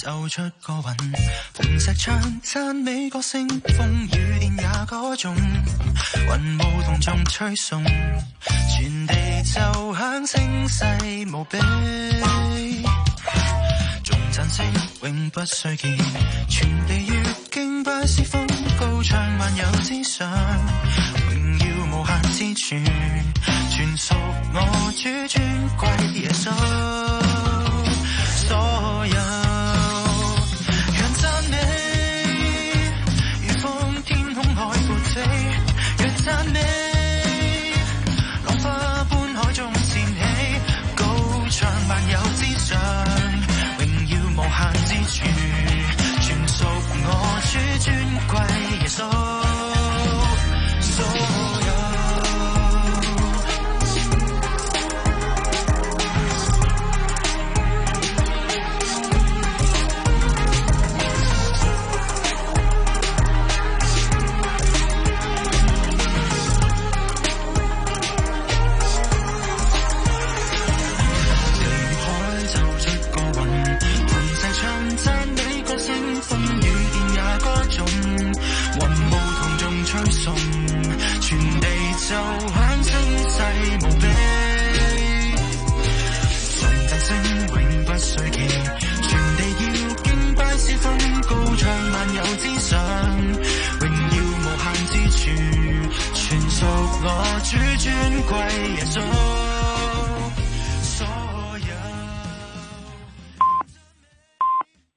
奏出歌韻，紅石牆讚美歌聲，風雨電也歌頌，雲霧同眾吹送，全地就響聲勢無比，眾讚聲永不衰竭，全地越敬拜是風，高唱萬有之上，榮耀無限之處，全屬我主尊貴耶穌，所有讓讚美如風天空海闊飛，讓讚美浪花般海中濺起，高唱萬有之上，榮耀無限之處。